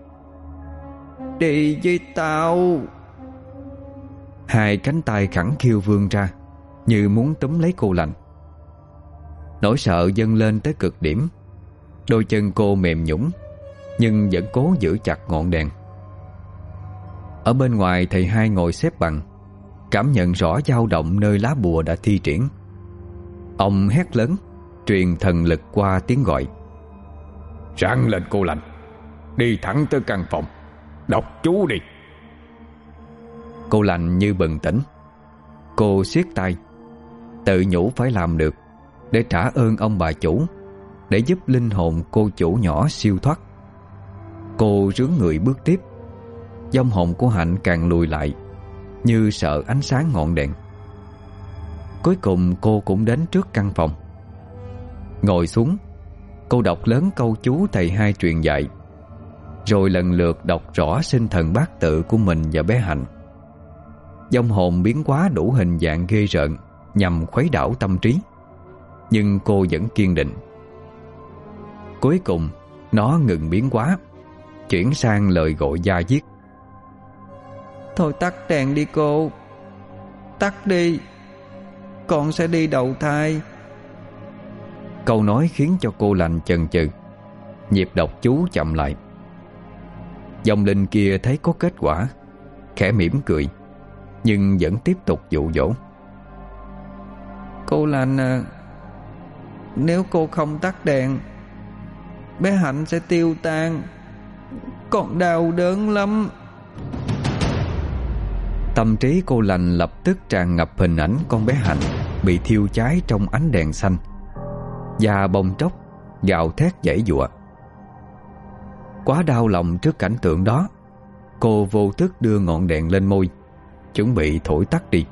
Đi với tao. Hai cánh tay khẳng khiu vươn ra, như muốn túm lấy cô Lành. Nỗi sợ dâng lên tới cực điểm. Đôi chân cô mềm nhũn, nhưng vẫn cố giữ chặt ngọn đèn. Ở bên ngoài thầy hai ngồi xếp bằng, cảm nhận rõ dao động nơi lá bùa đã thi triển. Ông hét lớn, truyền thần lực qua tiếng gọi. Ráng lên cô Lành, đi thẳng tới căn phòng, đọc chú đi. Cô Lành như bừng tỉnh. Cô siết tay, tự nhủ phải làm được, để trả ơn ông bà chủ, để giúp linh hồn cô chủ nhỏ siêu thoát. Cô rướn người bước tiếp. Vong hồn của Hạnh càng lùi lại, như sợ ánh sáng ngọn đèn. Cuối cùng cô cũng đến trước căn phòng. Ngồi xuống, cô đọc lớn câu chú thầy hai truyền dạy, rồi lần lượt đọc rõ sinh thần bát tự của mình và bé Hạnh. Vong hồn biến hóa đủ hình dạng ghê rợn, nhằm khuấy đảo tâm trí, nhưng cô vẫn kiên định. Cuối cùng nó ngừng biến hóa, chuyển sang lời gọi da diết. Thôi tắt đèn đi cô, tắt đi, con sẽ đi đầu thai. Câu nói khiến cho cô Lành chần chừ, nhịp đọc chú chậm lại. Vong linh kia thấy có kết quả, khẽ mỉm cười, nhưng vẫn tiếp tục dụ dỗ. Cô Lành à, nếu cô không tắt đèn, bé Hạnh sẽ tiêu tan. Con đau đớn lắm. Tâm trí cô Lành lập tức tràn ngập hình ảnh con bé Hạnh bị thiêu cháy trong ánh đèn xanh, da bong tróc, gào thét giãy giụa. Quá đau lòng trước cảnh tượng đó, cô vô thức đưa ngọn đèn lên môi, chuẩn bị thổi tắt đi.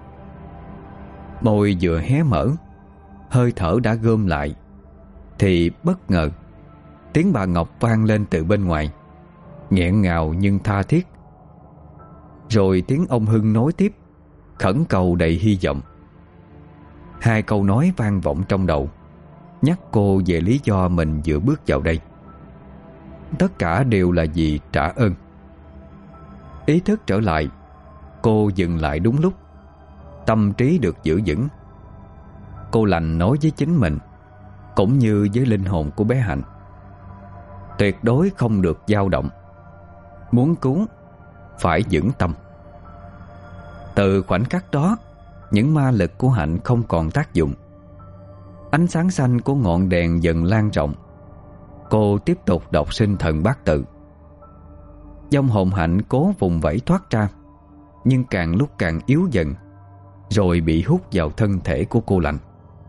Môi vừa hé mở, hơi thở đã gom lại, thì bất ngờ tiếng bà Ngọc vang lên từ bên ngoài, nghẹn ngào nhưng tha thiết. Rồi tiếng ông Hưng nối tiếp, khẩn cầu đầy hy vọng. Hai câu nói vang vọng trong đầu, nhắc cô về lý do mình vừa bước vào đây. Tất cả đều là vì trả ơn. Ý thức trở lại, cô dừng lại đúng lúc, tâm trí được giữ vững. Cô Lành nói với chính mình, cũng như với linh hồn của bé Hạnh, tuyệt đối không được dao động. Muốn cứu, phải vững tâm. Từ khoảnh khắc đó, những ma lực của Hạnh không còn tác dụng. Ánh sáng xanh của ngọn đèn dần lan rộng. Cô tiếp tục đọc sinh thần bát tự. Vong hồn Hạnh cố vùng vẫy thoát ra, nhưng càng lúc càng yếu dần, rồi bị hút vào thân thể của cô Lành.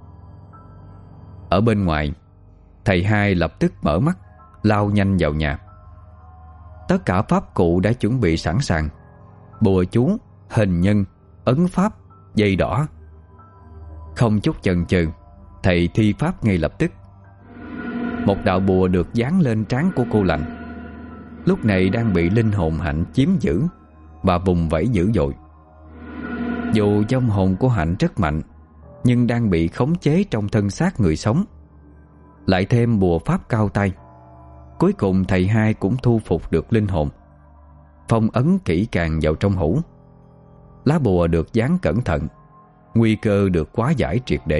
Ở bên ngoài, thầy hai lập tức mở mắt, lao nhanh vào nhà. Tất cả pháp cụ đã chuẩn bị sẵn sàng: bùa chú, hình nhân, ấn pháp, dây đỏ. Không chút chần chừ, thầy thi pháp ngay lập tức. Một đạo bùa được dán lên trán của cô Lành, lúc này đang bị linh hồn Hạnh chiếm giữ và vùng vẫy dữ dội. Dù vong hồn của Hạnh rất mạnh, nhưng đang bị khống chế trong thân xác người sống, lại thêm bùa pháp cao tay. Cuối cùng thầy hai cũng thu phục được linh hồn, phong ấn kỹ càng vào trong hũ. Lá bùa được dán cẩn thận, nguy cơ được hóa giải triệt để.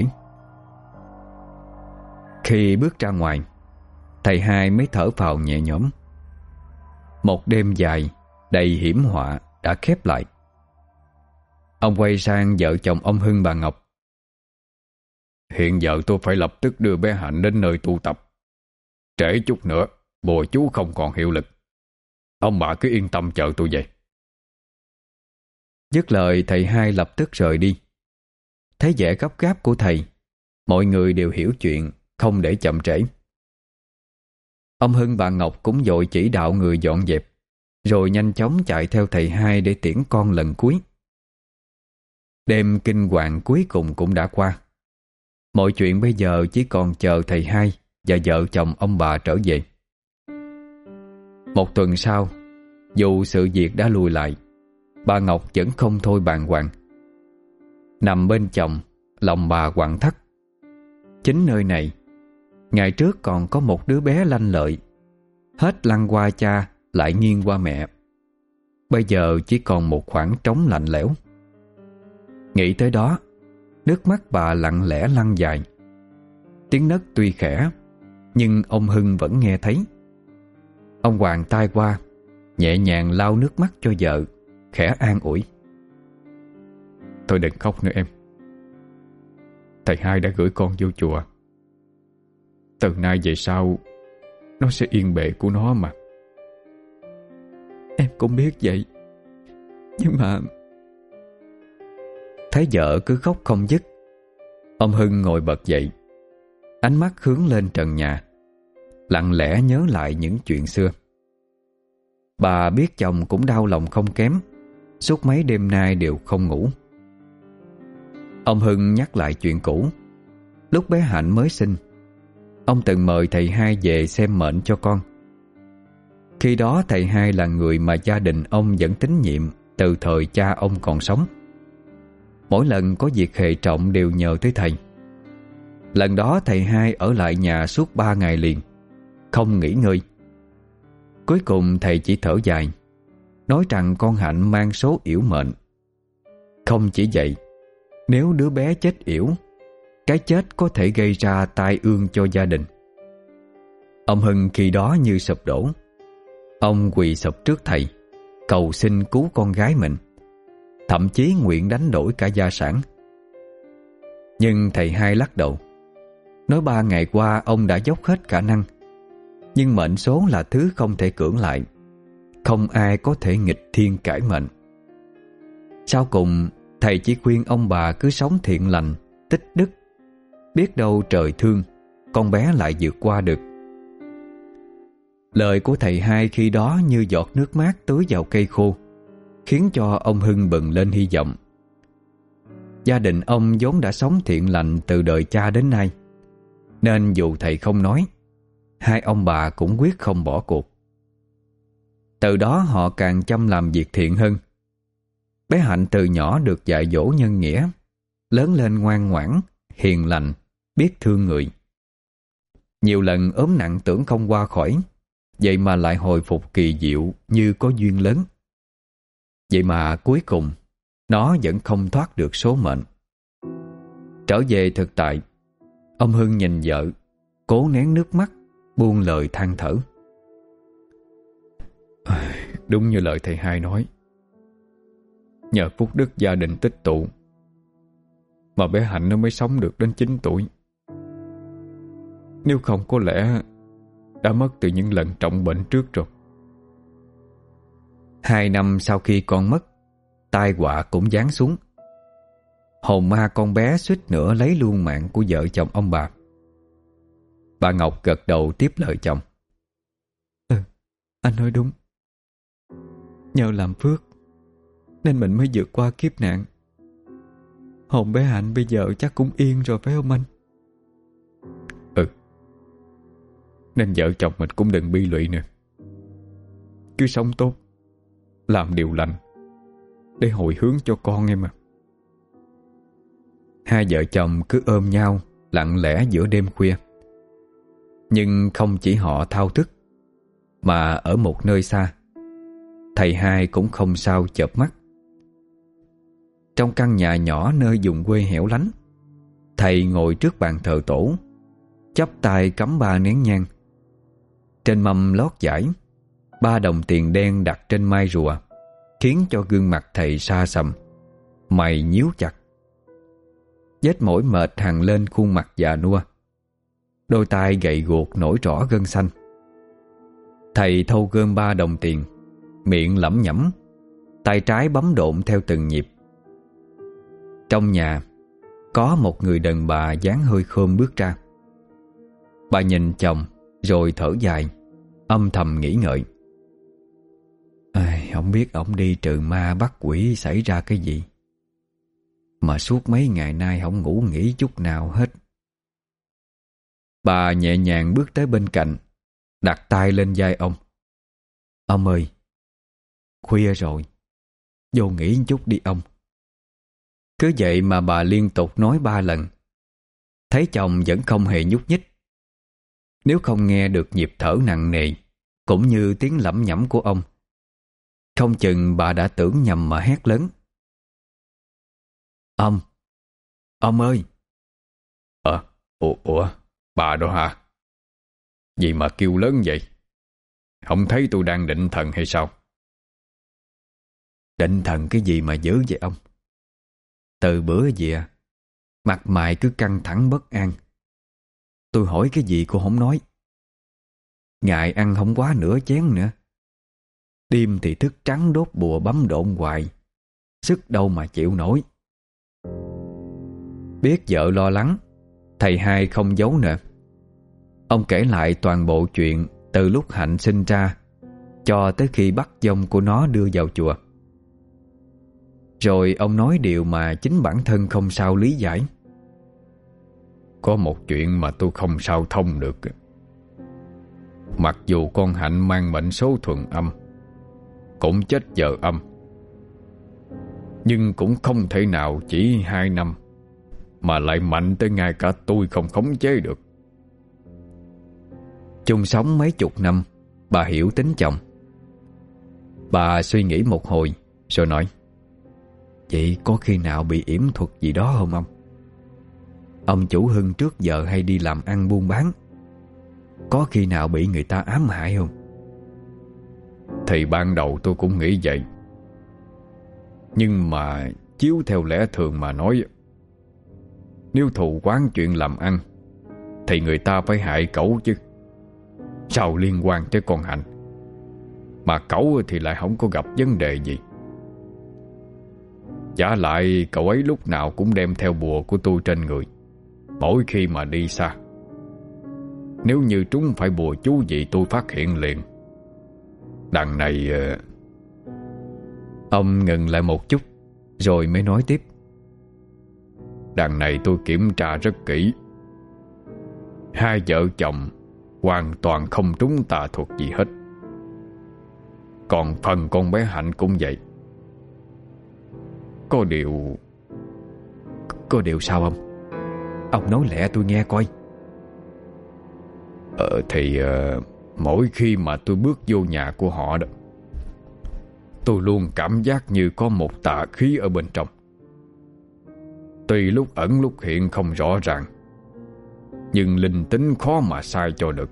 Khi bước ra ngoài, thầy hai mới thở phào nhẹ nhõm. Một đêm dài đầy hiểm họa đã khép lại. Ông quay sang vợ chồng ông Hưng bà Ngọc. Hiện giờ tôi phải lập tức đưa bé Hạnh đến nơi tu tập. Trễ chút nữa bùa chú không còn hiệu lực. Ông bà cứ yên tâm chờ tôi về. Dứt lời, thầy hai lập tức rời đi. Thấy vẻ gấp gáp của thầy, mọi người đều hiểu chuyện, không để chậm trễ. Ông Hưng bà Ngọc cũng vội chỉ đạo người dọn dẹp, rồi nhanh chóng chạy theo thầy hai để tiễn con lần cuối. Đêm kinh hoàng cuối cùng cũng đã qua. Mọi chuyện bây giờ chỉ còn chờ thầy hai và vợ chồng ông bà trở về. Một tuần sau, dù sự việc đã lùi lại, bà Ngọc vẫn không thôi bàng hoàng. Nằm bên chồng, lòng bà quặn thắt. Chính nơi này, ngày trước còn có một đứa bé lanh lợi, hết lăn qua cha lại nghiêng qua mẹ. Bây giờ chỉ còn một khoảng trống lạnh lẽo. Nghĩ tới đó, nước mắt bà lặng lẽ lăn dài. Tiếng nấc tuy khẽ, nhưng ông Hưng vẫn nghe thấy. Ông hoàng tay qua, nhẹ nhàng lau nước mắt cho vợ, khẽ an ủi. Thôi đừng khóc nữa em. Thầy hai đã gửi con vô chùa. Từ nay về sau nó sẽ yên bề của nó mà. Em cũng biết vậy, nhưng mà... Thấy vợ cứ khóc không dứt, ông Hưng ngồi bật dậy, ánh mắt hướng lên trần nhà, lặng lẽ nhớ lại những chuyện xưa. Bà biết chồng cũng đau lòng không kém, suốt mấy đêm nay đều không ngủ. Ông Hưng nhắc lại chuyện cũ. Lúc bé Hạnh mới sinh, ông từng mời thầy hai về xem mệnh cho con. Khi đó thầy hai là người mà gia đình ông vẫn tín nhiệm từ thời cha ông còn sống. Mỗi lần có việc hệ trọng đều nhờ tới thầy. Lần đó thầy hai ở lại nhà suốt ba ngày liền, không nghỉ ngơi. Cuối cùng thầy chỉ thở dài, nói rằng con Hạnh mang số yểu mệnh. Không chỉ vậy, nếu đứa bé chết yểu, cái chết có thể gây ra tai ương cho gia đình. Ông Hưng khi đó như sụp đổ. Ông quỳ sụp trước thầy, cầu xin cứu con gái mình, thậm chí nguyện đánh đổi cả gia sản. Nhưng thầy hai lắc đầu, nói ba ngày qua ông đã dốc hết khả năng, nhưng mệnh số là thứ không thể cưỡng lại, không ai có thể nghịch thiên cải mệnh. Sau cùng thầy chỉ khuyên ông bà cứ sống thiện lành, tích đức, biết đâu trời thương, con bé lại vượt qua được. Lời của thầy hai khi đó như giọt nước mát tưới vào cây khô, khiến cho ông Hưng bừng lên hy vọng. Gia đình ông vốn đã sống thiện lành từ đời cha đến nay, nên dù thầy không nói, hai ông bà cũng quyết không bỏ cuộc. Từ đó họ càng chăm làm việc thiện hơn. Bé Hạnh từ nhỏ được dạy dỗ nhân nghĩa, lớn lên ngoan ngoãn, hiền lành, biết thương người. Nhiều lần ốm nặng tưởng không qua khỏi, vậy mà lại hồi phục kỳ diệu như có duyên lớn. Vậy mà cuối cùng nó vẫn không thoát được số mệnh. Trở về thực tại, ông Hưng nhìn vợ, cố nén nước mắt, buông lời than thở. Đúng như lời thầy hai nói, nhờ phúc đức gia đình tích tụ mà bé Hạnh nó mới sống được đến chín tuổi. Nếu không có lẽ đã mất từ những lần trọng bệnh trước rồi. Hai năm sau khi con mất, tai họa cũng giáng xuống. Hồn ma con bé suýt nữa lấy luôn mạng của vợ chồng ông bà. Bà Ngọc gật đầu tiếp lời chồng. Ừ, anh nói đúng. Nhờ làm phước nên mình mới vượt qua kiếp nạn. Hồn bé Hạnh bây giờ chắc cũng yên rồi phải không anh? Ừ. Nên vợ chồng mình cũng đừng bi lụy nữa. Cứ sống tốt, làm điều lành để hồi hướng cho con em mà. Hai vợ chồng cứ ôm nhau lặng lẽ giữa đêm khuya. Nhưng không chỉ họ thao thức, mà ở một nơi xa, thầy hai cũng không sao chợp mắt. Trong căn nhà nhỏ nơi vùng quê hẻo lánh, thầy ngồi trước bàn thờ tổ, chắp tay cắm ba nén nhang. Trên mâm lót vải, ba đồng tiền đen đặt trên mai rùa khiến cho gương mặt thầy sa sầm, mày nhíu chặt. Vết mỏi mệt hằn lên khuôn mặt già nua, đôi tay gầy guộc nổi rõ gân xanh. Thầy thâu gom ba đồng tiền, miệng lẩm nhẩm, tay trái bấm độn theo từng nhịp. Trong nhà có một người đàn bà dáng hơi khom bước ra. Bà nhìn chồng rồi thở dài, âm thầm nghĩ ngợi. Ai, không biết ổng đi trừ ma bắt quỷ xảy ra cái gì mà suốt mấy ngày nay không ngủ nghỉ chút nào hết. Bà nhẹ nhàng bước tới bên cạnh, đặt tay lên vai ông. Ông ơi, khuya rồi, vô nghỉ chút đi ông. Cứ vậy mà bà liên tục nói ba lần. Thấy chồng vẫn không hề nhúc nhích. Nếu không nghe được nhịp thở nặng nề cũng như tiếng lẩm nhẩm của ông, không chừng bà đã tưởng nhầm mà hét lớn. Ông, ông ơi. Ờ, ủa, ủa, bà đó hả? Gì mà kêu lớn vậy? Không thấy tôi đang định thần hay sao? Định thần cái gì mà dữ vậy ông? Từ bữa về, mặt mày cứ căng thẳng bất an. Tôi hỏi cái gì cô không nói. Ngại ăn không quá nửa chén nữa. Đêm thì thức trắng đốt bùa bấm độn hoài, sức đâu mà chịu nổi. Biết vợ lo lắng, thầy hai không giấu nữa. Ông kể lại toàn bộ chuyện từ lúc Hạnh sinh ra cho tới khi bắt dông của nó đưa vào chùa. Rồi ông nói điều mà chính bản thân không sao lý giải. Có một chuyện mà tôi không sao thông được. Mặc dù con Hạnh mang mệnh số thuần âm, cũng chết giờ âm, nhưng cũng không thể nào chỉ hai năm mà lại mạnh tới ngay cả tôi không khống chế được. Chung sống mấy chục năm, bà hiểu tính chồng. Bà suy nghĩ một hồi rồi nói: Vậy có khi nào bị yểm thuật gì đó không ông? Ông chủ Hưng trước giờ hay đi làm ăn buôn bán, có khi nào bị người ta ám hại không? Thì ban đầu tôi cũng nghĩ vậy. Nhưng mà chiếu theo lẽ thường mà nói, nếu thù quán chuyện làm ăn thì người ta phải hại cẩu chứ, sao liên quan tới con Hạnh? Mà cẩu thì lại không có gặp vấn đề gì. Giả lại cậu ấy lúc nào cũng đem theo bùa của tôi trên người mỗi khi mà đi xa. Nếu như trúng phải bùa chú gì tôi phát hiện liền. Đằng này... Ông ngừng lại một chút rồi mới nói tiếp. Đằng này tôi kiểm tra rất kỹ. Hai vợ chồng hoàn toàn không trúng tà thuật gì hết. Còn phần con bé Hạnh cũng vậy. Có điều... Có điều sao ông? Ông nói lẹ tôi nghe coi. Ờ thì uh, mỗi khi mà tôi bước vô nhà của họ đó, tôi luôn cảm giác như có một tà khí ở bên trong. Tuy lúc ẩn lúc hiện không rõ ràng, nhưng linh tính khó mà sai cho được.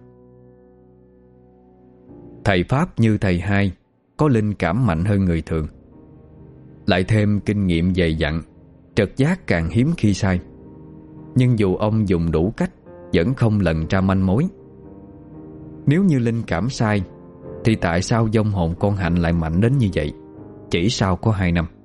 Thầy Pháp như thầy hai có linh cảm mạnh hơn người thường, lại thêm kinh nghiệm dày dặn, trật giác càng hiếm khi sai. Nhưng dù ông dùng đủ cách vẫn không lần ra manh mối. Nếu như linh cảm sai thì tại sao vong hồn con Hạnh lại mạnh đến như vậy chỉ sau có hai năm?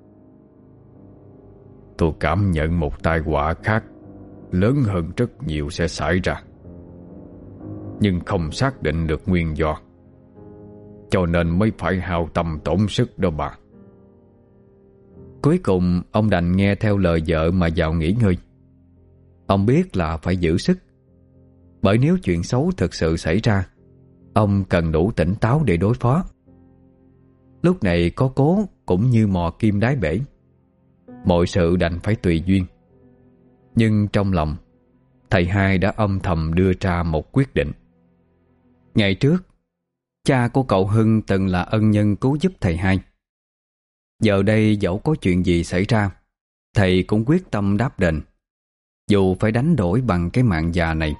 Tôi cảm nhận một tai họa khác, lớn hơn rất nhiều sẽ xảy ra, nhưng không xác định được nguyên do, cho nên mới phải hao tâm tổn sức đó bà. Cuối cùng ông đành nghe theo lời vợ mà vào nghỉ ngơi. Ông biết là phải giữ sức, bởi nếu chuyện xấu thực sự xảy ra, ông cần đủ tỉnh táo để đối phó. Lúc này có cố cũng như mò kim đáy bể, mọi sự đành phải tùy duyên. Nhưng trong lòng, thầy hai đã âm thầm đưa ra một quyết định. Ngày trước, cha của cậu Hưng từng là ân nhân cứu giúp thầy hai. Giờ đây dẫu có chuyện gì xảy ra, thầy cũng quyết tâm đáp đền, dù phải đánh đổi bằng cái mạng già này.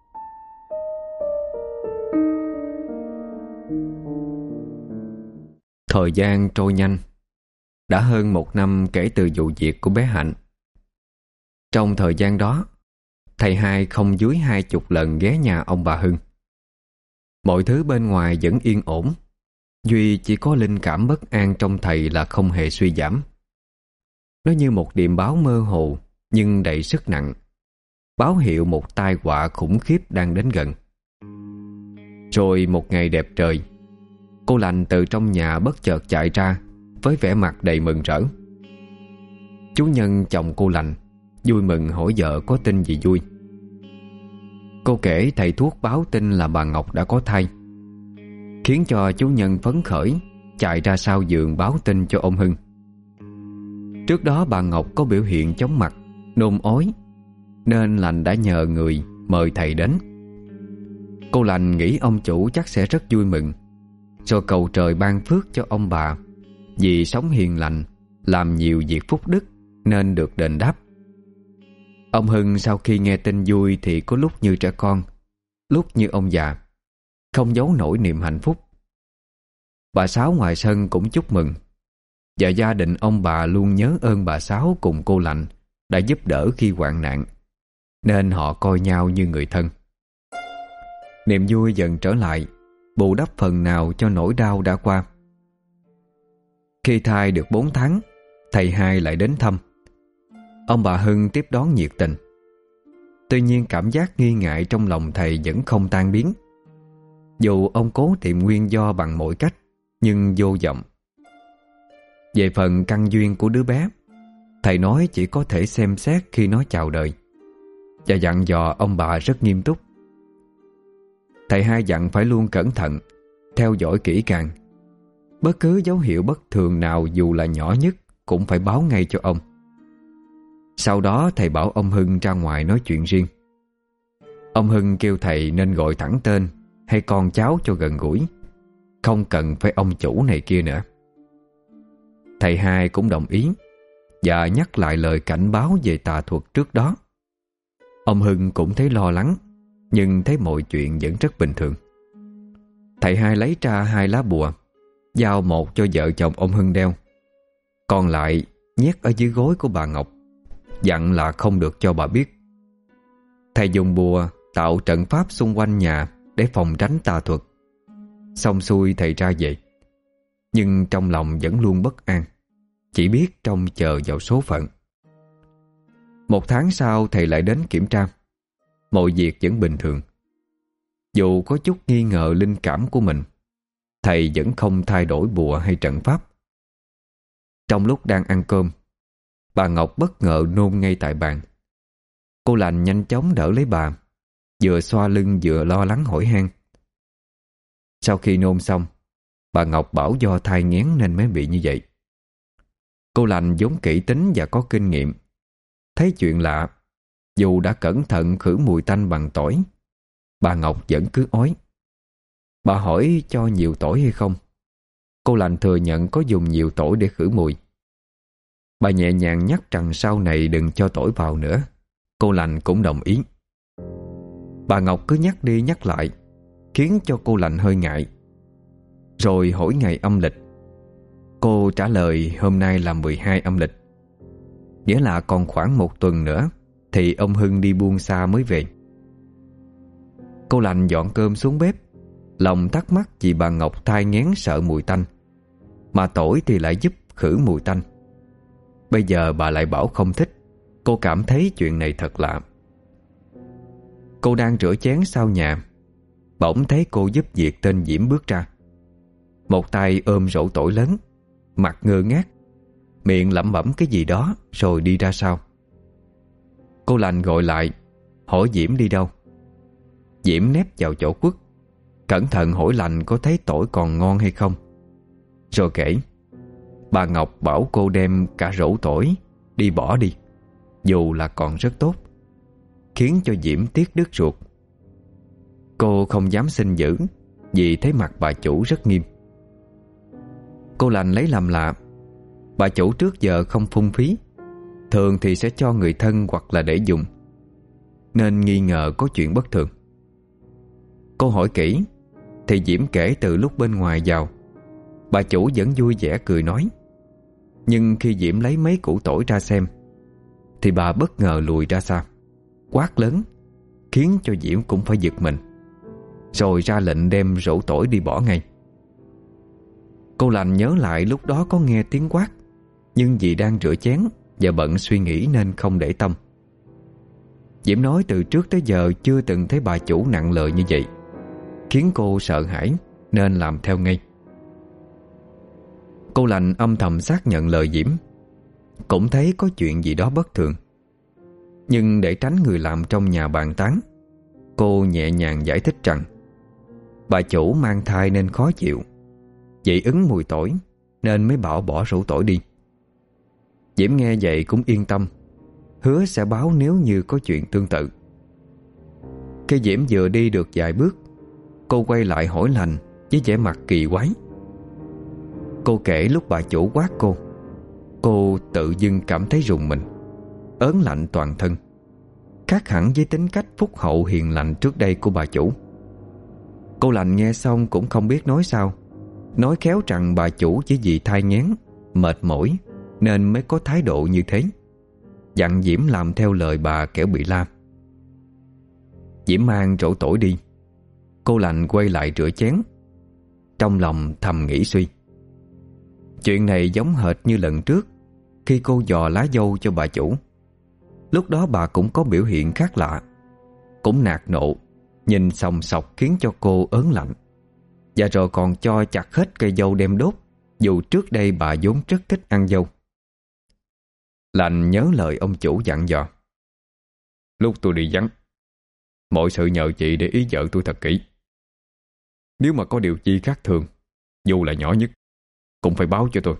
Thời gian trôi nhanh. Đã hơn một năm kể từ vụ việc của bé Hạnh. Trong thời gian đó, thầy hai không dưới hai chục lần ghé nhà ông bà Hưng. Mọi thứ bên ngoài vẫn yên ổn, duy chỉ có linh cảm bất an trong thầy là không hề suy giảm. Nó như một điềm báo mơ hồ nhưng đầy sức nặng, báo hiệu một tai họa khủng khiếp đang đến gần. Rồi một ngày đẹp trời, cô Lành từ trong nhà bất chợt chạy ra với vẻ mặt đầy mừng rỡ. Chú Nhân chồng cô Lành vui mừng hỏi vợ có tin gì vui. Cô kể thầy thuốc báo tin là bà Ngọc đã có thai, khiến cho chú Nhân phấn khởi chạy ra sau giường báo tin cho ông Hưng. Trước đó bà Ngọc có biểu hiện chóng mặt, nôn ói, nên Lành đã nhờ người mời thầy đến. Cô Lành nghĩ ông chủ chắc sẽ rất vui mừng, rồi cầu trời ban phước cho ông bà vì sống hiền lành, làm nhiều việc phúc đức nên được đền đáp. Ông Hưng sau khi nghe tin vui thì có lúc như trẻ con, lúc như ông già, không giấu nổi niềm hạnh phúc. Bà Sáu ngoài sân cũng chúc mừng, và gia đình ông bà luôn nhớ ơn bà Sáu cùng cô Lành đã giúp đỡ khi hoạn nạn, nên họ coi nhau như người thân. Niềm vui dần trở lại, bù đắp phần nào cho nỗi đau đã qua. Khi thai được bốn tháng, thầy hai lại đến thăm. Ông bà Hưng tiếp đón nhiệt tình. Tuy nhiên cảm giác nghi ngại trong lòng thầy vẫn không tan biến. Dù ông cố tìm nguyên do bằng mọi cách, nhưng vô vọng. Về phần căn duyên của đứa bé, thầy nói chỉ có thể xem xét khi nó chào đời, và dặn dò ông bà rất nghiêm túc. Thầy hai dặn phải luôn cẩn thận, theo dõi kỹ càng. Bất cứ dấu hiệu bất thường nào dù là nhỏ nhất cũng phải báo ngay cho ông. Sau đó thầy bảo ông Hưng ra ngoài nói chuyện riêng. Ông Hưng kêu thầy nên gọi thẳng tên hay con cháu cho gần gũi, không cần phải ông chủ này kia nữa. Thầy hai cũng đồng ý và nhắc lại lời cảnh báo về tà thuật trước đó. Ông Hưng cũng thấy lo lắng, nhưng thấy mọi chuyện vẫn rất bình thường. Thầy hai lấy ra hai lá bùa, giao một cho vợ chồng ông Hưng đeo, còn lại nhét ở dưới gối của bà Ngọc, dặn là không được cho bà biết. Thầy dùng bùa tạo trận pháp xung quanh nhà để phòng tránh tà thuật. Xong xuôi thầy ra về, nhưng trong lòng vẫn luôn bất an, chỉ biết trông chờ vào số phận. Một tháng sau thầy lại đến kiểm tra. Mọi việc vẫn bình thường. Dù có chút nghi ngờ linh cảm của mình, thầy vẫn không thay đổi bùa hay trận pháp. Trong lúc đang ăn cơm, bà Ngọc bất ngờ nôn ngay tại bàn. Cô Lành nhanh chóng đỡ lấy bà, vừa xoa lưng vừa lo lắng hỏi han. Sau khi nôn xong, bà Ngọc bảo do thai nghén nên mới bị như vậy. Cô Lành vốn kỹ tính và có kinh nghiệm, thấy chuyện lạ, dù đã cẩn thận khử mùi tanh bằng tỏi, bà Ngọc vẫn cứ ói. Bà hỏi cho nhiều tỏi hay không. Cô Lành thừa nhận có dùng nhiều tỏi để khử mùi. Bà nhẹ nhàng nhắc rằng sau này đừng cho tỏi vào nữa. Cô Lành cũng đồng ý. Bà Ngọc cứ nhắc đi nhắc lại, khiến cho cô Lành hơi ngại. Rồi hỏi ngày âm lịch. Cô trả lời hôm nay là mười hai âm lịch, nghĩa là còn khoảng một tuần nữa thì ông Hưng đi buôn xa mới về. Cô Lành dọn cơm xuống bếp, Lòng thắc mắc vì bà Ngọc thai nghén sợ mùi tanh, mà tỏi thì lại giúp khử mùi tanh. Bây giờ bà lại bảo không thích. Cô cảm thấy chuyện này thật lạ. Cô đang rửa chén sau nhà, bỗng thấy cô giúp việc tên Diễm bước ra. Một tay ôm rổ tỏi lớn, mặt ngơ ngác, miệng lẩm bẩm cái gì đó rồi đi ra sau. Cô Lành gọi lại, hỏi Diễm đi đâu. Diễm nép vào chỗ quất, cẩn thận hỏi Lành có thấy tỏi còn ngon hay không. Rồi kể bà Ngọc bảo cô đem cả rổ tỏi đi bỏ đi, dù là còn rất tốt, khiến cho Diễm tiếc đứt ruột. Cô không dám xin giữ, vì thấy mặt bà chủ rất nghiêm. Cô Lành lấy làm lạ. Bà chủ trước giờ không phung phí, thường thì sẽ cho người thân hoặc là để dùng, nên nghi ngờ có chuyện bất thường. Cô hỏi kỹ thì Diễm kể từ lúc bên ngoài vào, bà chủ vẫn vui vẻ cười nói. Nhưng khi Diễm lấy mấy củ tỏi ra xem thì bà bất ngờ lùi ra xa, quát lớn, khiến cho Diễm cũng phải giật mình, rồi ra lệnh đem rổ tỏi đi bỏ ngay. Cô Lành nhớ lại lúc đó có nghe tiếng quát, nhưng vì đang rửa chén và bận suy nghĩ nên không để tâm. Diễm nói từ trước tới giờ chưa từng thấy bà chủ nặng lời như vậy, khiến cô sợ hãi nên làm theo ngay. Cô Lành âm thầm xác nhận lời Diễm, cũng thấy có chuyện gì đó bất thường. Nhưng để tránh người làm trong nhà bàn tán, cô nhẹ nhàng giải thích rằng bà chủ mang thai nên khó chịu, dị ứng mùi tỏi nên mới bảo bỏ rổ tỏi đi. Diễm nghe vậy cũng yên tâm, hứa sẽ báo nếu như có chuyện tương tự. Khi Diễm vừa đi được vài bước, cô quay lại hỏi Lành với vẻ mặt kỳ quái. Cô kể lúc bà chủ quát cô, cô tự dưng cảm thấy rùng mình, ớn lạnh toàn thân, khác hẳn với tính cách phúc hậu hiền lành trước đây của bà chủ. Cô Lành nghe xong cũng không biết nói sao, nói khéo rằng bà chủ chỉ vì thai nghén, mệt mỏi nên mới có thái độ như thế, dặn Diễm làm theo lời bà kẻo bị la. Diễm mang rổ tỏi đi. Cô Lành quay lại rửa chén, trong lòng thầm nghĩ suy. Chuyện này giống hệt như lần trước khi cô dò lá dâu cho bà chủ. Lúc đó bà cũng có biểu hiện khác lạ, cũng nạt nộ, nhìn sòng sọc khiến cho cô ớn lạnh, và rồi còn cho chặt hết cây dâu đem đốt, dù trước đây bà vốn rất thích ăn dâu. Lành nhớ lời ông chủ dặn dò. Lúc tôi đi vắng, mọi sự nhờ chị để ý vợ tôi thật kỹ. Nếu mà có điều chi khác thường, dù là nhỏ nhất, cũng phải báo cho tôi.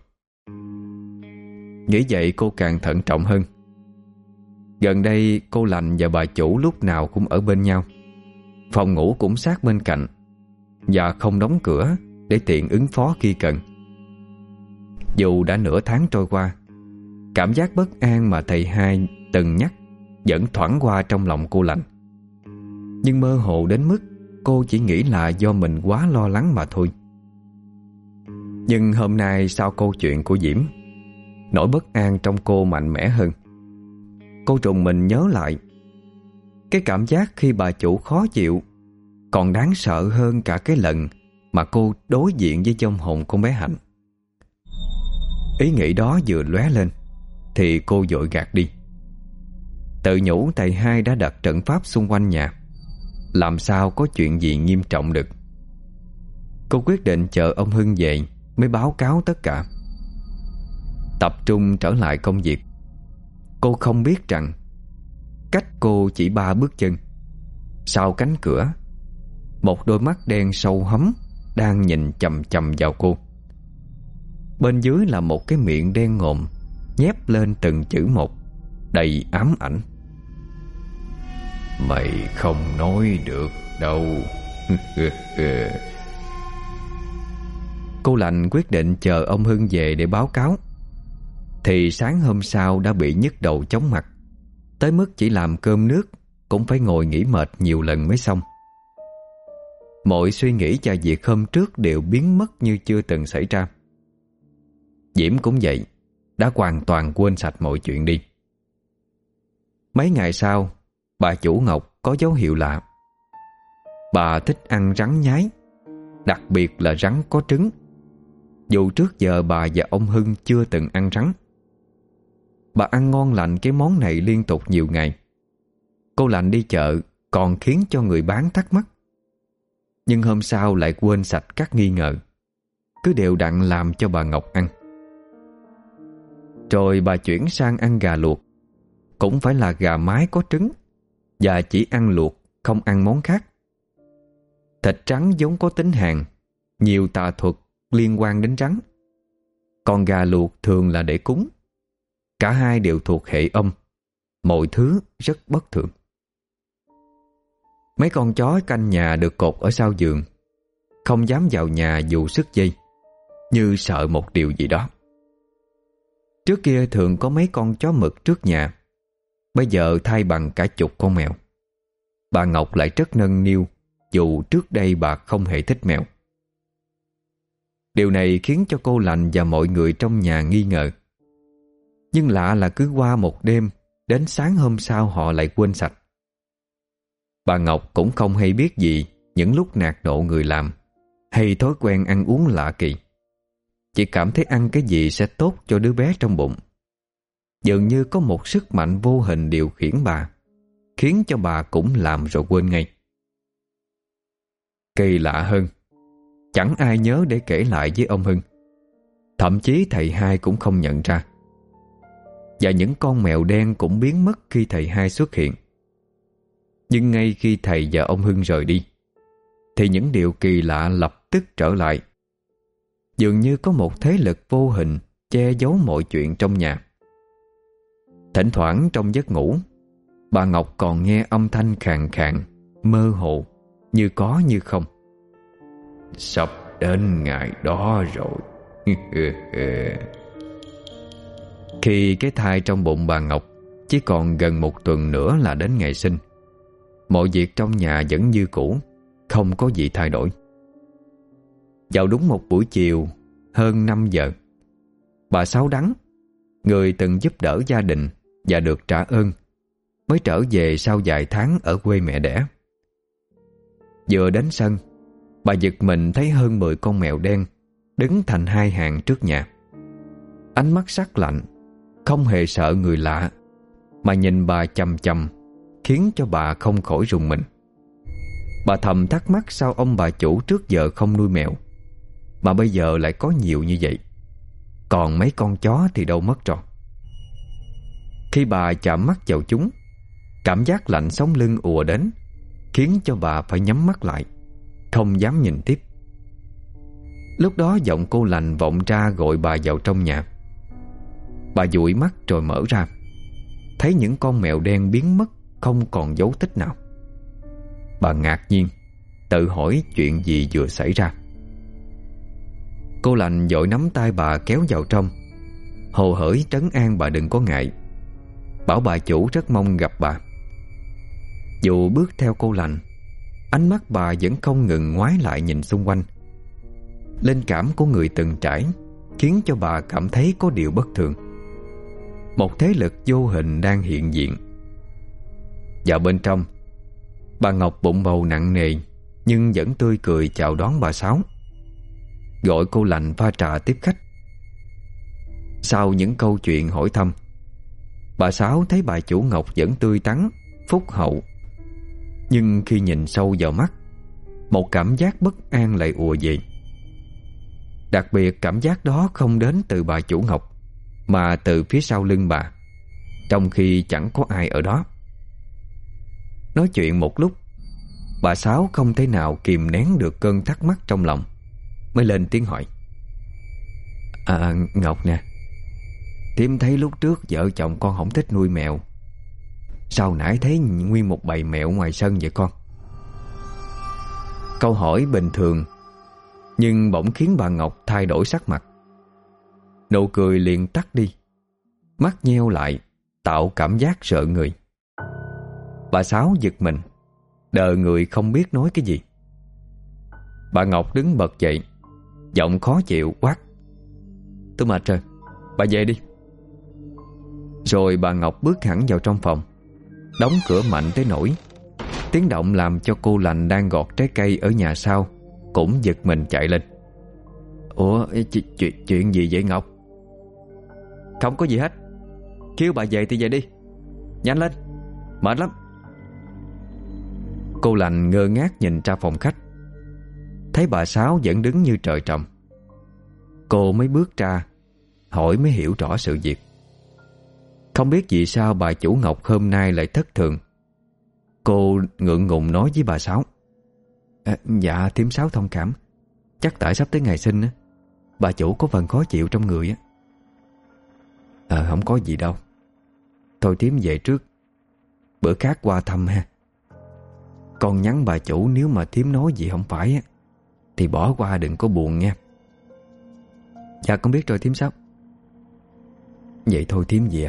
Nghĩ vậy cô càng thận trọng hơn. Gần đây cô Lành và bà chủ lúc nào cũng ở bên nhau, phòng ngủ cũng sát bên cạnh, và không đóng cửa để tiện ứng phó khi cần. Dù đã nửa tháng trôi qua, cảm giác bất an mà thầy hai từng nhắc vẫn thoảng qua trong lòng cô Lành. Nhưng mơ hồ đến mức cô chỉ nghĩ là do mình quá lo lắng mà thôi. Nhưng hôm nay sau câu chuyện của Diễm, nỗi bất an trong cô mạnh mẽ hơn. Cô trùng mình nhớ lại cái cảm giác khi bà chủ khó chịu còn đáng sợ hơn cả cái lần mà cô đối diện với vong hồn con bé Hạnh. Ý nghĩ đó vừa lóe lên thì cô vội gạt đi. Tự nhủ thầy hai đã đặt trận pháp xung quanh nhà, làm sao có chuyện gì nghiêm trọng được. Cô quyết định chờ ông Hưng về mới báo cáo tất cả. Tập trung trở lại công việc. Cô không biết rằng cách cô chỉ ba bước chân, sau cánh cửa, một đôi mắt đen sâu hấm đang nhìn chằm chằm vào cô. Bên dưới là một cái miệng đen ngòm nhép lên từng chữ một, đầy ám ảnh. Mày không nói được đâu. Cô Lành quyết định chờ ông Hưng về để báo cáo. Thì sáng hôm sau đã bị nhức đầu chóng mặt, tới mức chỉ làm cơm nước cũng phải ngồi nghỉ mệt nhiều lần mới xong. Mọi suy nghĩ và việc hôm trước đều biến mất như chưa từng xảy ra. Diễm cũng vậy, đã hoàn toàn quên sạch mọi chuyện đi. Mấy ngày sau, bà chủ Ngọc có dấu hiệu lạ. Bà thích ăn rắn nhái, Đặc biệt là rắn có trứng, dù trước giờ bà và ông Hưng chưa từng ăn rắn. Bà ăn ngon lành cái món này liên tục nhiều ngày. Cô lành đi chợ còn khiến cho người bán thắc mắc, nhưng hôm sau lại quên sạch các nghi ngờ, cứ đều đặn làm cho bà Ngọc ăn. Rồi bà chuyển sang ăn gà luộc, cũng phải là gà mái có trứng, và chỉ ăn luộc, không ăn món khác. Thịt trắng vốn có tính hàn, nhiều tà thuật liên quan đến rắn. Còn gà luộc thường là để cúng. Cả hai đều thuộc hệ âm, mọi thứ rất bất thường. Mấy con chó canh nhà được cột ở sau giường, không dám vào nhà dù sức dây, như sợ một điều gì đó. Trước kia thường có mấy con chó mực trước nhà, bây giờ thay bằng cả chục con mèo. Bà Ngọc lại rất nâng niu, dù trước đây bà không hề thích mèo. Điều này khiến cho cô lành và mọi người trong nhà nghi ngờ. Nhưng lạ là cứ qua một đêm, đến sáng hôm sau họ lại quên sạch. Bà Ngọc cũng không hay biết gì những lúc nạt nộ người làm, hay thói quen ăn uống lạ kỳ. Chỉ cảm thấy ăn cái gì sẽ tốt cho đứa bé trong bụng. Dường như có một sức mạnh vô hình điều khiển bà, khiến cho bà cũng làm rồi quên ngay. Kỳ lạ hơn, chẳng ai nhớ để kể lại với ông Hưng. Thậm chí thầy hai cũng không nhận ra. Và những con mèo đen cũng biến mất khi thầy hai xuất hiện. Nhưng ngay khi thầy và ông Hưng rời đi, thì những điều kỳ lạ lập tức trở lại. Dường như có một thế lực vô hình che giấu mọi chuyện trong nhà. Thỉnh thoảng trong giấc ngủ, bà Ngọc còn nghe âm thanh khàn khàn, mơ hồ, như có như không. Sắp đến ngày đó rồi. Khi cái thai trong bụng bà Ngọc chỉ còn gần một tuần nữa là đến ngày sinh, mọi việc trong nhà vẫn như cũ, không có gì thay đổi. Vào đúng một buổi chiều hơn năm giờ, bà Sáu Đắng, người từng giúp đỡ gia đình và được trả ơn, mới trở về sau vài tháng ở quê mẹ đẻ. Vừa đến sân, bà giật mình thấy hơn mười con mèo đen đứng thành hai hàng trước nhà. Ánh mắt sắc lạnh, không hề sợ người lạ, mà nhìn bà chằm chằm, khiến cho bà không khỏi rùng mình. Bà thầm thắc mắc sao ông bà chủ trước giờ không nuôi mèo, mà bây giờ lại có nhiều như vậy. Còn mấy con chó thì đâu mất rồi. Khi bà chạm mắt vào chúng, cảm giác lạnh sống lưng ùa đến, khiến cho bà phải nhắm mắt lại, không dám nhìn tiếp. Lúc đó giọng cô lành vọng ra gọi bà vào trong nhà. Bà dụi mắt rồi mở ra, thấy những con mèo đen biến mất, không còn dấu tích nào. Bà ngạc nhiên, tự hỏi chuyện gì vừa xảy ra. Cô lành vội nắm tay bà kéo vào trong, hồ hởi trấn an bà đừng có ngại, bảo bà chủ rất mong gặp bà. Dù bước theo cô lành, ánh mắt bà vẫn không ngừng ngoái lại nhìn xung quanh. Linh cảm của người từng trải khiến cho bà cảm thấy có điều bất thường. Một thế lực vô hình đang hiện diện. Vào bên trong, bà Ngọc bụng bầu nặng nề, nhưng vẫn tươi cười chào đón bà Sáu, gọi cô lành pha trà tiếp khách. Sau những câu chuyện hỏi thăm, bà Sáu thấy bà chủ Ngọc vẫn tươi tắn, phúc hậu. Nhưng khi nhìn sâu vào mắt, một cảm giác bất an lại ùa về. Đặc biệt cảm giác đó không đến từ bà chủ Ngọc, mà từ phía sau lưng bà, trong khi chẳng có ai ở đó. Nói chuyện một lúc, bà Sáu không thể nào kìm nén được cơn thắc mắc trong lòng, mới lên tiếng hỏi. À Ngọc nè, Thím thấy lúc trước vợ chồng con không thích nuôi mèo, sao nãy thấy nguyên một bầy mèo ngoài sân vậy con? Câu hỏi bình thường, nhưng bỗng khiến bà Ngọc thay đổi sắc mặt. Nụ cười liền tắt đi, mắt nheo lại, tạo cảm giác sợ người. Bà Sáu giật mình, đờ người không biết nói cái gì. Bà Ngọc đứng bật dậy, giọng khó chịu quát. Tôi mệt rồi, bà về đi. Rồi bà Ngọc bước hẳn vào trong phòng, đóng cửa mạnh tới nỗi tiếng động làm cho cô lành đang gọt trái cây ở nhà sau cũng giật mình chạy lên. Ủa chuyện, chuyện, chuyện gì vậy Ngọc? Không có gì hết. Kêu bà về thì về đi. Nhanh lên, mệt lắm. Cô Lành ngơ ngác nhìn ra phòng khách, thấy bà Sáu vẫn đứng như trời trồng. Cô mới bước ra hỏi mới hiểu rõ sự việc. Không biết vì sao bà chủ Ngọc hôm nay lại thất thường. Cô ngượng ngùng nói với bà Sáu: à, Dạ thím Sáu thông cảm. Chắc tại sắp tới ngày sinh á, bà chủ có phần khó chịu trong người á. À không có gì đâu. Thôi thím về trước, bữa khác qua thăm ha. Con nhắn bà chủ nếu mà thím nói gì không phải á thì bỏ qua, đừng có buồn nha. Dạ con biết rồi thím Sáu. Vậy thôi thím về.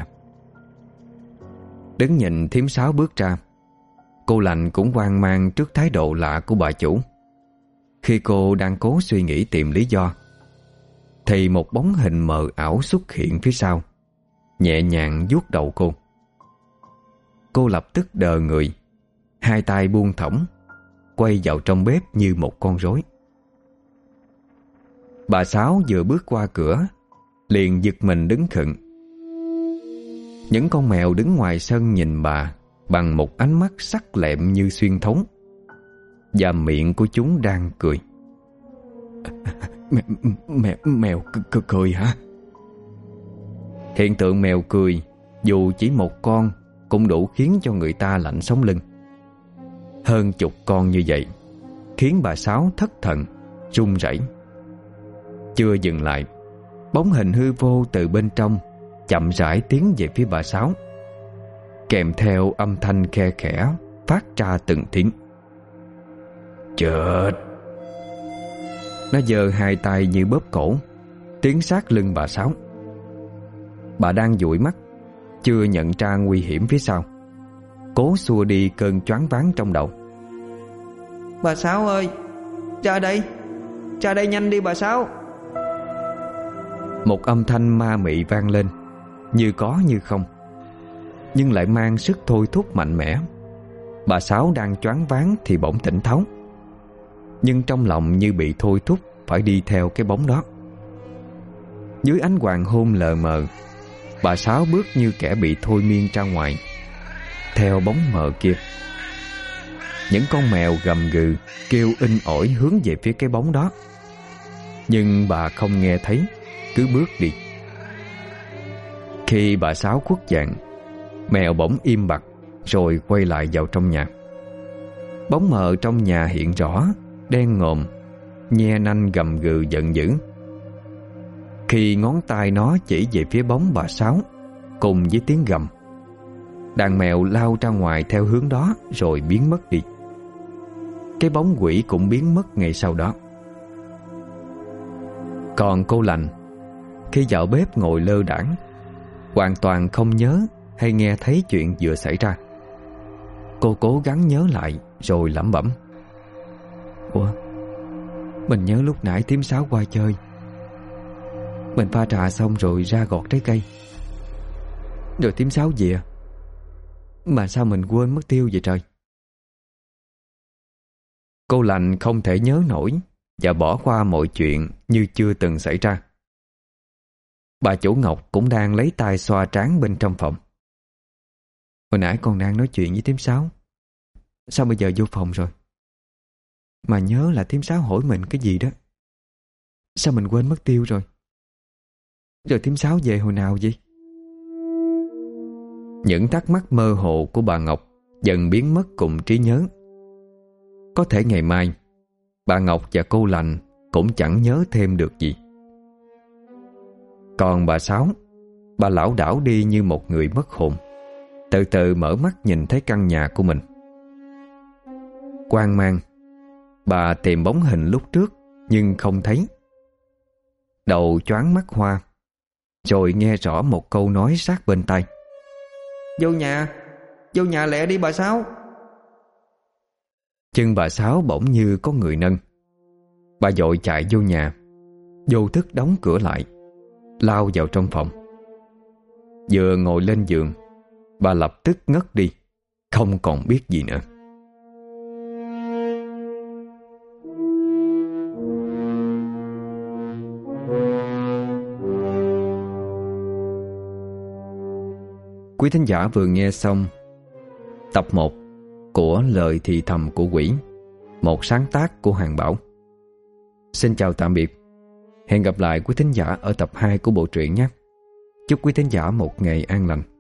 Đứng nhìn thím Sáu bước ra, cô Lành cũng hoang mang trước thái độ lạ của bà chủ. Khi cô đang cố suy nghĩ tìm lý do thì một bóng hình mờ ảo xuất hiện phía sau, nhẹ nhàng vuốt đầu cô. Cô lập tức đờ người, hai tay buông thõng, quay vào trong bếp như một con rối. Bà Sáu vừa bước qua cửa liền giật mình đứng khựng. Những con mèo đứng ngoài sân nhìn bà bằng một ánh mắt sắc lẹm như xuyên thấu, và miệng của chúng đang cười. Mèo, mèo, mèo c- c- cười hả? Hiện tượng mèo cười dù chỉ một con cũng đủ khiến cho người ta lạnh sống lưng. Hơn chục con như vậy khiến bà Sáu thất thần, run rẩy. Chưa dừng lại, bóng hình hư vô từ bên trong chậm rãi tiến về phía bà Sáu, kèm theo âm thanh khe khẽ phát ra từng tiếng. Chết! Nó giơ hai tay như bóp cổ, tiến sát lưng bà Sáu. Bà đang dụi mắt, chưa nhận ra nguy hiểm phía sau, cố xua đi cơn choáng váng trong đầu. Bà Sáu ơi, ra đây, ra đây nhanh đi bà Sáu. Một âm thanh ma mị vang lên, như có như không, nhưng lại mang sức thôi thúc mạnh mẽ. Bà Sáu đang choáng váng thì bỗng tỉnh tháo, nhưng trong lòng như bị thôi thúc phải đi theo cái bóng đó. Dưới ánh hoàng hôn lờ mờ, bà Sáu bước như kẻ bị thôi miên ra ngoài, theo bóng mờ kia. Những con mèo gầm gừ kêu inh ỏi hướng về phía cái bóng đó, nhưng bà không nghe thấy, cứ bước đi. Khi bà Sáu khuất dạng, mèo bỗng im bặt rồi quay lại vào trong nhà. Bóng mờ trong nhà hiện rõ, đen ngòm, nhe nanh gầm gừ giận dữ. Khi ngón tay nó chỉ về phía bóng bà Sáu, cùng với tiếng gầm, đàn mèo lao ra ngoài theo hướng đó rồi biến mất đi. Cái bóng quỷ cũng biến mất ngay sau đó. Còn cô Lành, khi vào bếp ngồi lơ đãng, hoàn toàn không nhớ hay nghe thấy chuyện vừa xảy ra. Cô cố gắng nhớ lại rồi lẩm bẩm: Ủa, mình nhớ lúc nãy thím Sáu qua chơi, mình pha trà xong rồi ra gọt trái cây, rồi thím Sáu về, mà sao mình quên mất tiêu vậy trời. Cô Lành không thể nhớ nổi và bỏ qua mọi chuyện như chưa từng xảy ra. Bà chủ Ngọc cũng đang lấy tay xoa trán bên trong phòng. Hồi nãy còn đang nói chuyện với thím Sáu, sao bây giờ vô phòng rồi? Mà nhớ là thím Sáu hỏi mình cái gì đó, sao mình quên mất tiêu rồi? Rồi thím Sáu về hồi nào vậy? Những thắc mắc mơ hồ của bà Ngọc dần biến mất cùng trí nhớ. Có thể ngày mai bà Ngọc và cô Lành cũng chẳng nhớ thêm được gì. Còn bà Sáu, bà lảo đảo đi như một người mất hồn, từ từ mở mắt nhìn thấy căn nhà của mình. Hoang mang, bà tìm bóng hình lúc trước nhưng không thấy. Đầu choáng mắt hoa, rồi nghe rõ một câu nói sát bên tai: Vô nhà, vô nhà lẹ đi bà Sáu. Chân bà Sáu bỗng như có người nâng. Bà vội chạy vô nhà, vô thức đóng cửa lại, lao vào trong phòng. Vừa ngồi lên giường, bà lập tức ngất đi, không còn biết gì nữa. Quý thính giả vừa nghe xong tập một của Lời Thì Thầm Của Quỷ, một sáng tác của Hoàng Bảo. Xin chào tạm biệt. Hẹn gặp lại quý thính giả ở tập hai của bộ truyện nhé. Chúc quý thính giả một ngày an lành.